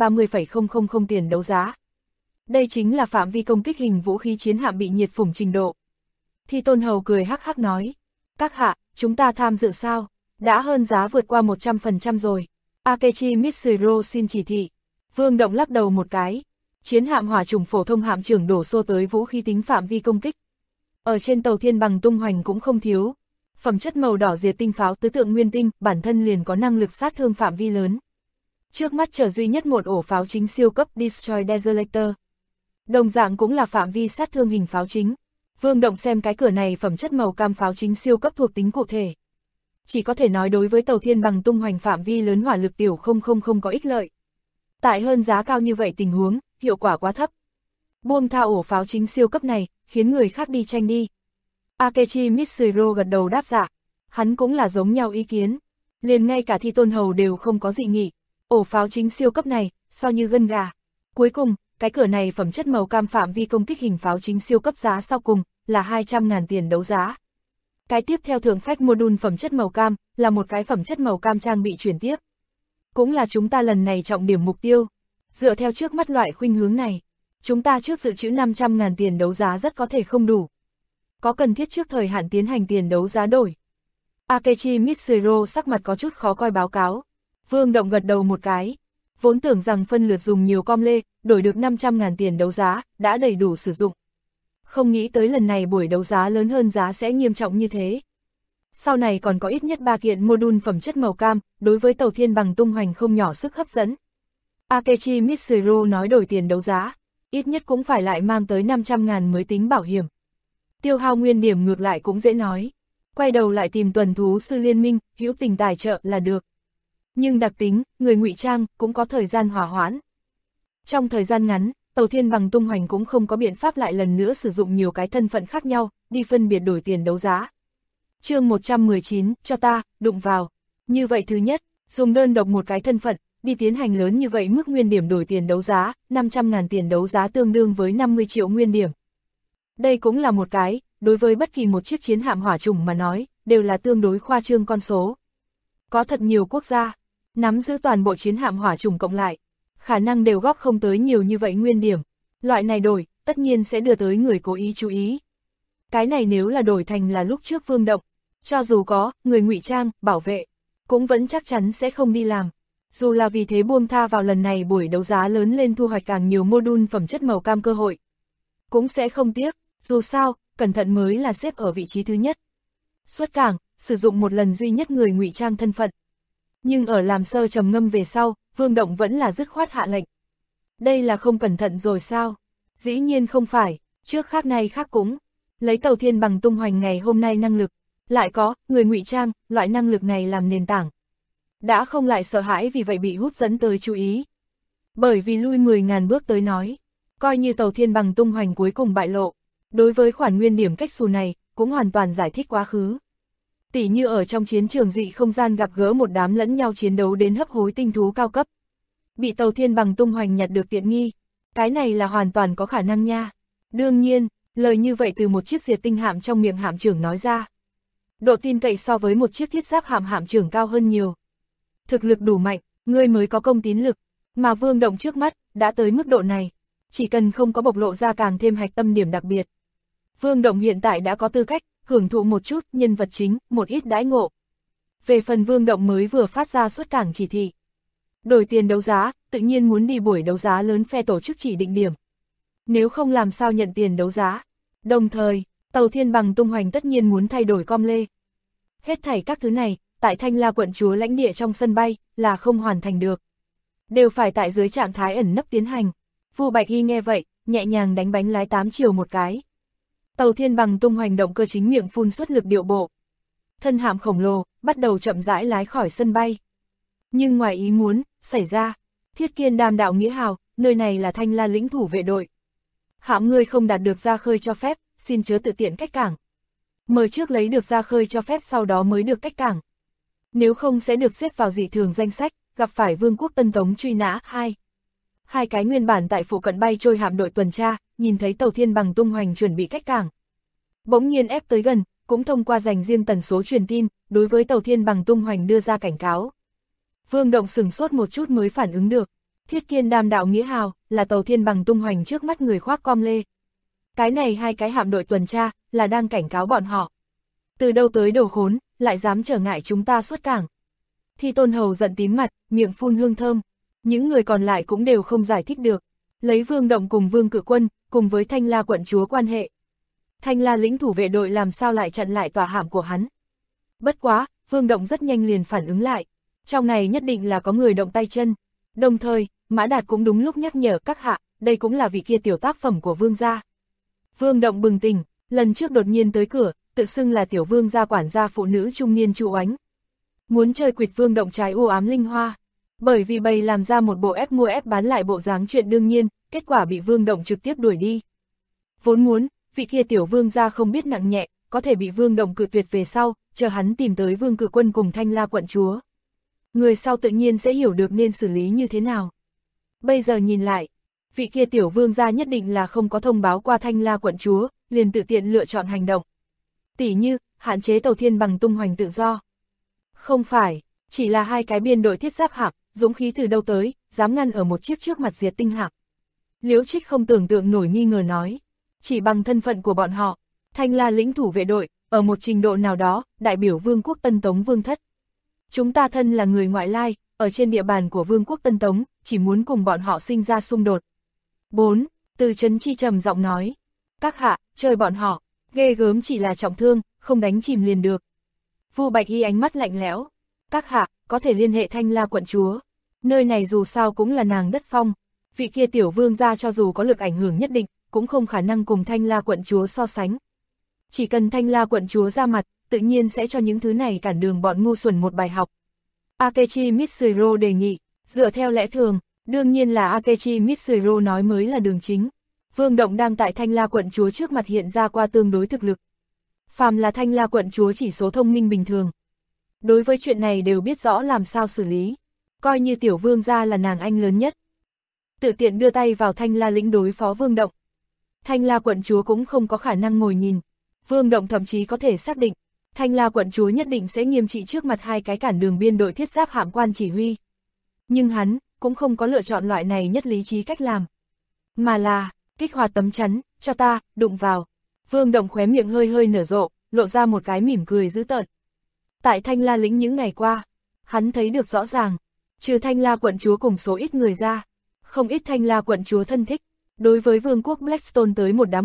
130,000 tiền đấu giá. Đây chính là phạm vi công kích hình vũ khí chiến hạm bị nhiệt phủng trình độ. Thi Tôn Hầu cười hắc hắc nói, các hạ, chúng ta tham dự sao? Đã hơn giá vượt qua 100% rồi. Akechi Mitsuru xin chỉ thị. Vương Động lắc đầu một cái. Chiến hạm hỏa chủng phổ thông hạm trưởng đổ xô tới vũ khí tính phạm vi công kích. Ở trên Tàu Thiên Bằng tung hoành cũng không thiếu. Phẩm chất màu đỏ diệt tinh pháo tứ tượng nguyên tinh, bản thân liền có năng lực sát thương phạm vi lớn. Trước mắt chờ duy nhất một ổ pháo chính siêu cấp Destroy Desolator. Đồng dạng cũng là phạm vi sát thương hình pháo chính. Vương Động xem cái cửa này phẩm chất màu cam pháo chính siêu cấp thuộc tính cụ thể. Chỉ có thể nói đối với Tàu Thiên Bằng tung hoành phạm vi lớn hỏa lực tiểu 000 có ích lợi. Tại hơn giá cao như vậy tình huống, hiệu quả quá thấp. Buông tha ổ pháo chính siêu cấp này, khiến người khác đi tranh đi. Akechi Mitsuru gật đầu đáp dạ. Hắn cũng là giống nhau ý kiến. Liền ngay cả Thi Tôn Hầu đều không có dị nghị. Ổ pháo chính siêu cấp này, so như gân gà. Cuối cùng, cái cửa này phẩm chất màu cam phạm vi công kích hình pháo chính siêu cấp giá sau cùng, là 200.000 tiền đấu giá. Cái tiếp theo thượng phách module phẩm chất màu cam, là một cái phẩm chất màu cam trang bị chuyển tiếp. Cũng là chúng ta lần này trọng điểm mục tiêu. Dựa theo trước mắt loại khuynh hướng này, chúng ta trước dự trữ 500.000 tiền đấu giá rất có thể không đủ. Có cần thiết trước thời hạn tiến hành tiền đấu giá đổi. Akechi Mitsuru sắc mặt có chút khó coi báo cáo. Vương Động gật đầu một cái. Vốn tưởng rằng phân lượt dùng nhiều com lê, đổi được 500.000 tiền đấu giá, đã đầy đủ sử dụng. Không nghĩ tới lần này buổi đấu giá lớn hơn giá sẽ nghiêm trọng như thế. Sau này còn có ít nhất 3 kiện module phẩm chất màu cam, đối với Tàu Thiên Bằng tung hoành không nhỏ sức hấp dẫn. Akechi Mitsuru nói đổi tiền đấu giá, ít nhất cũng phải lại mang tới 500.000 mới tính bảo hiểm. Tiêu hao nguyên điểm ngược lại cũng dễ nói. Quay đầu lại tìm tuần thú sư liên minh, hữu tình tài trợ là được. Nhưng đặc tính, người ngụy trang, cũng có thời gian hòa hoãn. Trong thời gian ngắn, Tàu Thiên Bằng tung hoành cũng không có biện pháp lại lần nữa sử dụng nhiều cái thân phận khác nhau, đi phân biệt đổi tiền đấu giá. Chương 119, cho ta, đụng vào. Như vậy thứ nhất, dùng đơn độc một cái thân phận, đi tiến hành lớn như vậy mức nguyên điểm đổi tiền đấu giá, 500.000 tiền đấu giá tương đương với 50 triệu nguyên điểm. Đây cũng là một cái, đối với bất kỳ một chiếc chiến hạm hỏa chủng mà nói, đều là tương đối khoa trương con số. Có thật nhiều quốc gia, nắm giữ toàn bộ chiến hạm hỏa chủng cộng lại, khả năng đều góp không tới nhiều như vậy nguyên điểm. Loại này đổi, tất nhiên sẽ đưa tới người cố ý chú ý. Cái này nếu là đổi thành là lúc trước Vương Động, cho dù có người ngụy trang, bảo vệ, cũng vẫn chắc chắn sẽ không đi làm. Dù là vì thế buông tha vào lần này buổi đấu giá lớn lên thu hoạch càng nhiều module phẩm chất màu cam cơ hội, cũng sẽ không tiếc. Dù sao, cẩn thận mới là xếp ở vị trí thứ nhất. Xuất cảng, sử dụng một lần duy nhất người ngụy trang thân phận. Nhưng ở làm sơ trầm ngâm về sau, Vương Động vẫn là dứt khoát hạ lệnh. Đây là không cẩn thận rồi sao? Dĩ nhiên không phải, trước khác nay khác cũng. Lấy tàu thiên bằng tung hoành ngày hôm nay năng lực, lại có người ngụy trang, loại năng lực này làm nền tảng. Đã không lại sợ hãi vì vậy bị hút dẫn tới chú ý. Bởi vì lui 10.000 bước tới nói, coi như tàu thiên bằng tung hoành cuối cùng bại lộ, đối với khoản nguyên điểm cách xù này, cũng hoàn toàn giải thích quá khứ. Tỉ như ở trong chiến trường dị không gian gặp gỡ một đám lẫn nhau chiến đấu đến hấp hối tinh thú cao cấp. Bị tàu thiên bằng tung hoành nhặt được tiện nghi, cái này là hoàn toàn có khả năng nha. Đương nhiên, lời như vậy từ một chiếc diệt tinh hạm trong miệng hạm trưởng nói ra. Độ tin cậy so với một chiếc thiết giáp hạm trưởng cao hơn nhiều. Thực lực đủ mạnh, ngươi mới có công tín lực, mà Vương Động trước mắt, đã tới mức độ này. Chỉ cần không có bộc lộ ra càng thêm hạch tâm điểm đặc biệt. Vương Động hiện tại đã có tư cách, hưởng thụ một chút nhân vật chính, một ít đãi ngộ. Về phần Vương Động mới vừa phát ra xuất cảng chỉ thị. Đổi tiền đấu giá, tự nhiên muốn đi buổi đấu giá lớn phe tổ chức chỉ định điểm. Nếu không làm sao nhận tiền đấu giá. Đồng thời, tàu thiên bằng tung hoành tất nhiên muốn thay đổi com lê. Hết thảy các thứ này, tại Thanh La quận chúa lãnh địa trong sân bay, là không hoàn thành được. Đều phải tại dưới trạng thái ẩn nấp tiến hành. Vu Bạch Hy nghe vậy, nhẹ nhàng đánh bánh lái 8 chiều một cái. Tàu thiên bằng tung hoành động cơ chính miệng phun xuất lực điệu bộ. Thân hạm khổng lồ, bắt đầu chậm rãi lái khỏi sân bay. Nhưng ngoài ý muốn, xảy ra, Thiết Kiên Đàm đạo nghĩa hào, nơi này là Thanh La lĩnh thủ vệ đội. Hạm ngươi không đạt được ra khơi cho phép, xin chớ tự tiện cách cảng. Mời trước lấy được ra khơi cho phép sau đó mới được cách cảng. Nếu không sẽ được xếp vào dị thường danh sách, gặp phải Vương quốc Tân Tống truy nã. Hai cái nguyên bản tại phụ cận bay trôi hạm đội tuần tra, nhìn thấy tàu thiên bằng tung hoành chuẩn bị cách cảng. Bỗng nhiên ép tới gần, cũng thông qua dành riêng tần số truyền tin, đối với tàu thiên bằng tung hoành đưa ra cảnh cáo. Vương Động sửng sốt một chút mới phản ứng được. Thiết Kiên Đàm đạo nghĩa hào, là tàu thiên bằng tung hoành trước mắt người khoác com lê. Cái này hai cái hạm đội tuần tra, là đang cảnh cáo bọn họ. Từ đâu tới đồ khốn, lại dám trở ngại chúng ta xuất cảng. Thi Tôn Hầu giận tím mặt, miệng phun hương thơm. Những người còn lại cũng đều không giải thích được. Lấy Vương Động cùng Vương Cự Quân, cùng với Thanh La quận chúa quan hệ. Thanh La lĩnh thủ vệ đội làm sao lại chặn lại tòa hạm của hắn. Bất quá, Vương Động rất nhanh liền phản ứng lại. Trong này nhất định là có người động tay chân. Đồng thời, Mã Đạt cũng đúng lúc nhắc nhở các hạ, đây cũng là vị kia tiểu tác phẩm của Vương gia. Vương Động bừng tỉnh, lần trước đột nhiên tới cửa, tự xưng là tiểu Vương gia quản gia phụ nữ trung niên Chu Oánh. Muốn chơi quỵt Vương Động trái u ám linh hoa. Bởi vì bầy làm ra một bộ ép mua ép bán lại bộ dáng chuyện đương nhiên, kết quả bị Vương Động trực tiếp đuổi đi. Vốn muốn, vị kia tiểu Vương gia không biết nặng nhẹ, có thể bị Vương Động cự tuyệt về sau, chờ hắn tìm tới Vương Cự Quân cùng Thanh La quận chúa. Người sau tự nhiên sẽ hiểu được nên xử lý như thế nào. Bây giờ nhìn lại, vị kia tiểu Vương gia nhất định là không có thông báo qua Thanh La quận chúa, liền tự tiện lựa chọn hành động. Tỉ như, hạn chế tàu thiên bằng tung hoành tự do. Không phải, chỉ là hai cái biên đội thiết giáp hạm, dũng khí từ đâu tới, dám ngăn ở một chiếc trước mặt diệt tinh hạm. Liễu Trích không tưởng tượng nổi nghi ngờ nói, chỉ bằng thân phận của bọn họ, Thanh La lĩnh thủ vệ đội, ở một trình độ nào đó, đại biểu Vương quốc Tân Tống Vương thất. Chúng ta thân là người ngoại lai, ở trên địa bàn của Vương quốc Tân Tống, chỉ muốn cùng bọn họ sinh ra xung đột. 4. Từ Trấn Chi trầm giọng nói, các hạ, chơi bọn họ, ghê gớm chỉ là trọng thương, không đánh chìm liền được. Vu Bạch Hy ánh mắt lạnh lẽo, các hạ, có thể liên hệ Thanh La quận chúa. Nơi này dù sao cũng là nàng đất phong, vị kia tiểu Vương gia cho dù có lực ảnh hưởng nhất định, cũng không khả năng cùng Thanh La quận chúa so sánh. Chỉ cần Thanh La quận chúa ra mặt, tự nhiên sẽ cho những thứ này cản đường bọn ngu xuẩn một bài học. Akechi Mitsuhiro đề nghị, dựa theo lẽ thường, đương nhiên là Akechi Mitsuhiro nói mới là đường chính. Vương Động đang tại Thanh La quận chúa trước mặt hiện ra qua tương đối thực lực. Phàm là Thanh La quận chúa chỉ số thông minh bình thường. Đối với chuyện này đều biết rõ làm sao xử lý. Coi như tiểu Vương gia là nàng anh lớn nhất. Tự tiện đưa tay vào Thanh La lĩnh đối phó Vương Động. Thanh La quận chúa cũng không có khả năng ngồi nhìn. Vương Động thậm chí có thể xác định, Thanh La quận chúa nhất định sẽ nghiêm trị trước mặt hai cái cản đường biên đội thiết giáp hạm quan chỉ huy. Nhưng hắn, cũng không có lựa chọn loại này nhất lý trí cách làm. Mà là, kích hoạt tấm chắn, cho ta, đụng vào. Vương Động khóe miệng hơi hơi nở rộ, lộ ra một cái mỉm cười dữ tợn. Tại Thanh La lĩnh những ngày qua, hắn thấy được rõ ràng, trừ Thanh La quận chúa cùng số ít người ra, không ít Thanh La quận chúa thân thích, đối với Vương quốc Blackstone tới một đám người,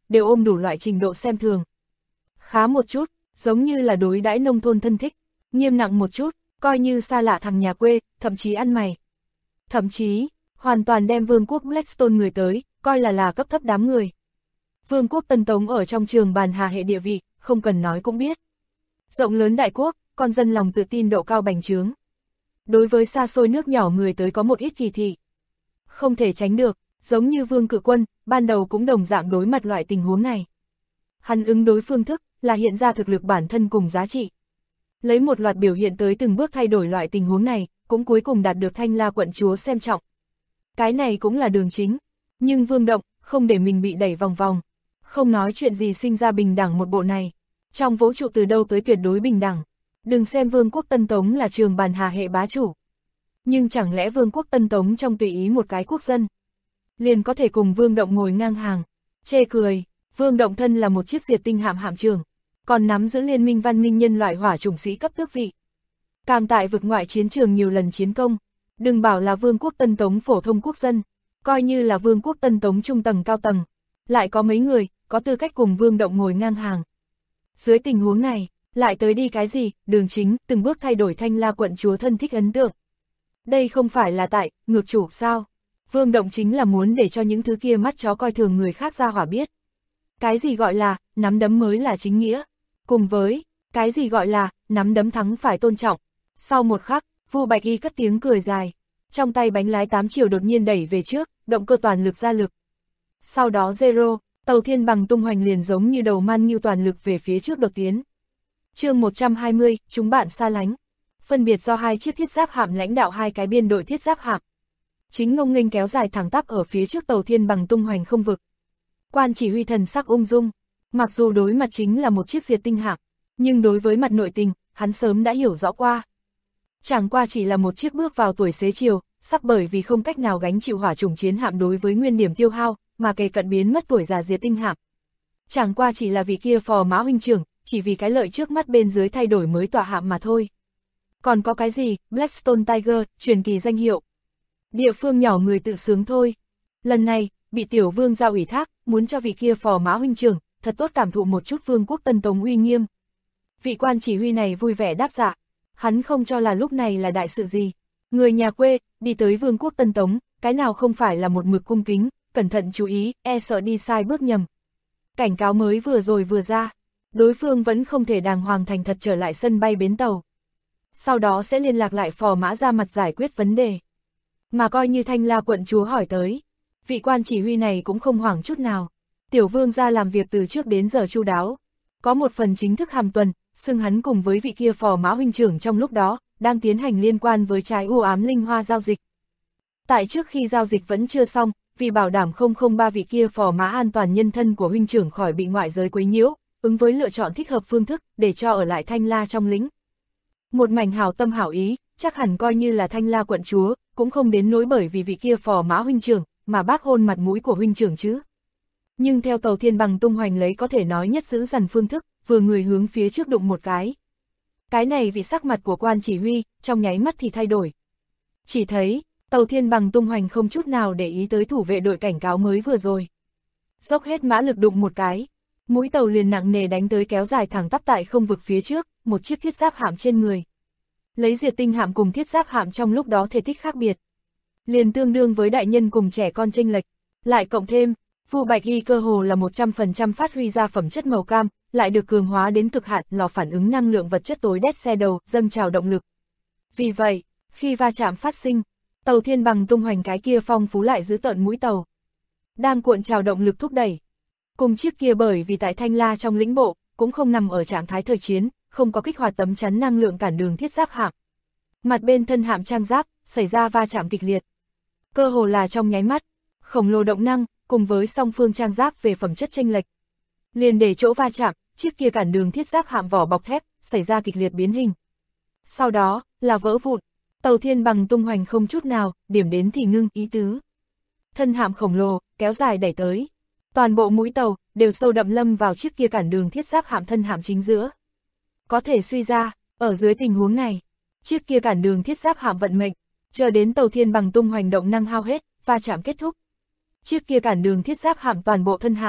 đều ôm đủ loại trình độ xem thường. Khá một chút, giống như là đối đãi nông thôn thân thích, nghiêm nặng một chút, coi như xa lạ thằng nhà quê, thậm chí ăn mày. Thậm chí, hoàn toàn đem vương quốc Blackstone người tới, coi là cấp thấp đám người. Vương quốc Tân Tống ở trong trường bàn hà hệ địa vị, không cần nói cũng biết. Rộng lớn đại quốc, con dân lòng tự tin độ cao bành trướng. Đối với xa xôi nước nhỏ người tới có một ít kỳ thị. Không thể tránh được, giống như Vương Cự Quân, ban đầu cũng đồng dạng đối mặt loại tình huống này. Hắn ứng đối phương thức, là hiện ra thực lực bản thân cùng giá trị. Lấy một loạt biểu hiện tới từng bước thay đổi loại tình huống này, cũng cuối cùng đạt được Thanh La quận chúa xem trọng. Cái này cũng là đường chính, nhưng Vương Động, không để mình bị đẩy vòng vòng. Không nói chuyện gì sinh ra bình đẳng một bộ này. Trong vũ trụ từ đâu tới tuyệt đối bình đẳng. Đừng xem Vương quốc Tân Tống là trường bàn hà hệ bá chủ. Nhưng chẳng lẽ Vương quốc Tân Tống trong tùy ý một cái quốc dân liền có thể cùng Vương Động ngồi ngang hàng. Chê cười, Vương Động thân là một chiếc diệt tinh hạm hạm trưởng, còn nắm giữ liên minh văn minh nhân loại hỏa chủng sĩ cấp tước vị. Càng tại vực ngoại chiến trường nhiều lần chiến công, đừng bảo là Vương quốc Tân Tống phổ thông quốc dân, coi như là Vương quốc Tân Tống trung tầng cao tầng, lại có mấy người có tư cách cùng Vương Động ngồi ngang hàng. Dưới tình huống này, lại tới đi cái gì, đường chính từng bước thay đổi Thanh La quận chúa thân thích ấn tượng. Đây không phải là tại ngược chủ sao? Vương Động chính là muốn để cho những thứ kia mắt chó coi thường người khác ra hỏa biết. Cái gì gọi là nắm đấm mới là chính nghĩa, cùng với cái gì gọi là nắm đấm thắng phải tôn trọng. Sau một khắc, Vu Bạch Y cất tiếng cười dài, trong tay bánh lái 8 chiều đột nhiên đẩy về trước, động cơ toàn lực ra lực. Sau đó Zero, tàu thiên bằng tung hoành liền giống như đầu man nghiêu toàn lực về phía trước đột tiến. Chương 120, chúng bạn xa lánh. Phân biệt do hai chiếc thiết giáp hạm lãnh đạo hai cái biên đội thiết giáp hạm. Chính ngông nghênh kéo dài thẳng tắp ở phía trước tàu thiên bằng tung hoành không vực. Quan chỉ huy thần sắc ung dung, mặc dù đối mặt chính là một chiếc diệt tinh hạm, nhưng đối với mặt nội tình, hắn sớm đã hiểu rõ qua. Chẳng qua chỉ là một chiếc bước vào tuổi xế chiều, sắp bởi vì không cách nào gánh chịu hỏa chủng chiến hạm đối với nguyên điểm tiêu hao, mà kề cận biến mất tuổi già diệt tinh hạm. Chẳng qua chỉ là vì kia phò mã huynh trưởng, chỉ vì cái lợi trước mắt bên dưới thay đổi mới tọa hạm mà thôi. Còn có cái gì, Blackstone Tiger, truyền kỳ danh hiệu. Địa phương nhỏ người tự sướng thôi. Lần này, bị tiểu vương giao ủy thác, muốn cho vị kia phò mã huynh trưởng, thật tốt cảm thụ một chút vương quốc Tân Tống uy nghiêm. Vị quan chỉ huy này vui vẻ đáp dạ. Hắn không cho là lúc này là đại sự gì. Người nhà quê, đi tới vương quốc Tân Tống, cái nào không phải là một mực cung kính, cẩn thận chú ý, e sợ đi sai bước nhầm. Cảnh cáo mới vừa rồi vừa ra, đối phương vẫn không thể đàng hoàng thành thật trở lại sân bay bến tàu. Sau đó sẽ liên lạc lại phò mã ra mặt giải quyết vấn đề. Mà coi như Thanh La quận chúa hỏi tới, vị quan chỉ huy này cũng không hoảng chút nào. Tiểu vương ra làm việc từ trước đến giờ chu đáo. Có một phần chính thức hàm tuần, xưng hắn cùng với vị kia phò mã huynh trưởng trong lúc đó, đang tiến hành liên quan với trái u ám linh hoa giao dịch. Tại trước khi giao dịch vẫn chưa xong, vì bảo đảm 003 vị kia phò mã an toàn nhân thân của huynh trưởng khỏi bị ngoại giới quấy nhiễu, ứng với lựa chọn thích hợp phương thức để cho ở lại Thanh La trong lĩnh. Một mảnh hảo tâm hảo ý, chắc hẳn coi như là Thanh La quận chúa, cũng không đến nỗi bởi vì vị kia phò mã huynh trưởng, mà bác hôn mặt mũi của huynh trưởng chứ. Nhưng theo tàu thiên bằng tung hoành lấy có thể nói nhất giữ dằn phương thức, vừa người hướng phía trước đụng một cái. Cái này vì sắc mặt của quan chỉ huy, trong nháy mắt thì thay đổi. Chỉ thấy, tàu thiên bằng tung hoành không chút nào để ý tới thủ vệ đội cảnh cáo mới vừa rồi. Dốc hết mã lực đụng một cái, mũi tàu liền nặng nề đánh tới kéo dài thẳng tắp tại không vực phía trước, một chiếc thiết giáp hạm trên người. Lấy diệt tinh hạm cùng thiết giáp hạm trong lúc đó thể tích khác biệt, liền tương đương với đại nhân cùng trẻ con chênh lệch, lại cộng thêm, Vu Bạch Y cơ hồ là 100% phát huy ra phẩm chất màu cam, lại được cường hóa đến cực hạn, lò phản ứng năng lượng vật chất tối đét xe đầu, dâng trào động lực. Vì vậy, khi va chạm phát sinh, tàu thiên bằng tung hoành cái kia phong phú lại giữ tợn mũi tàu, đang cuộn trào động lực thúc đẩy. Cùng chiếc kia bởi vì tại Thanh La trong lĩnh bộ, cũng không nằm ở trạng thái thời chiến, không có kích hoạt tấm chắn năng lượng cản đường thiết giáp hạm. Mặt bên thân hạm trang giáp, xảy ra va chạm kịch liệt. Cơ hồ là trong nháy mắt, khổng lồ động năng, cùng với song phương trang giáp về phẩm chất chênh lệch, liền để chỗ va chạm, chiếc kia cản đường thiết giáp hạm vỏ bọc thép, xảy ra kịch liệt biến hình. Sau đó, là vỡ vụn, tàu thiên bằng tung hoành không chút nào, điểm đến thì ngưng ý tứ. Thân hạm khổng lồ, kéo dài đẩy tới. Toàn bộ mũi tàu, đều sâu đậm lâm vào chiếc kia cản đường thiết giáp hạm thân hạm chính giữa. Có thể suy ra, ở dưới tình huống này, chiếc kia cản đường thiết giáp hạm vận mệnh, chờ đến tàu thiên bằng tung hoành động năng hao hết, va chạm kết thúc. Chiếc kia cản đường thiết giáp hạm toàn bộ thân hạm,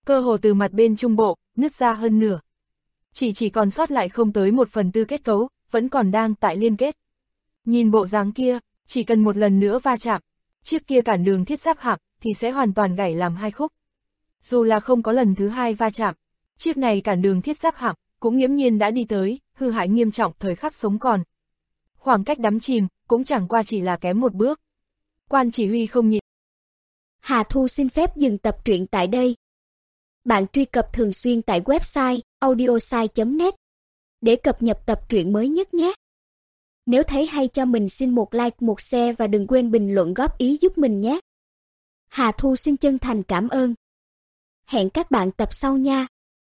Cơ hồ từ mặt bên trung bộ, nứt ra hơn nửa. Chỉ còn sót lại không tới 1/4 kết cấu, vẫn còn đang tại liên kết. Nhìn bộ dáng kia, chỉ cần một lần nữa va chạm, chiếc kia cản đường thiết giáp hạm thì sẽ hoàn toàn gãy làm hai khúc. Dù là không có lần thứ hai va chạm, chiếc này cản đường thiết giáp hạm cũng nghiễm nhiên đã đi tới, hư hại nghiêm trọng thời khắc sống còn. Khoảng cách đắm chìm cũng chẳng qua chỉ là kém một bước. Quan chỉ huy không nhịn. Hà Thu xin phép dừng tập truyện tại đây. Bạn truy cập thường xuyên tại website audiosai.net để cập nhật tập truyện mới nhất nhé. Nếu thấy hay cho mình xin một like, một share và đừng quên bình luận góp ý giúp mình nhé. Hà Thu xin chân thành cảm ơn. Hẹn các bạn tập sau nha.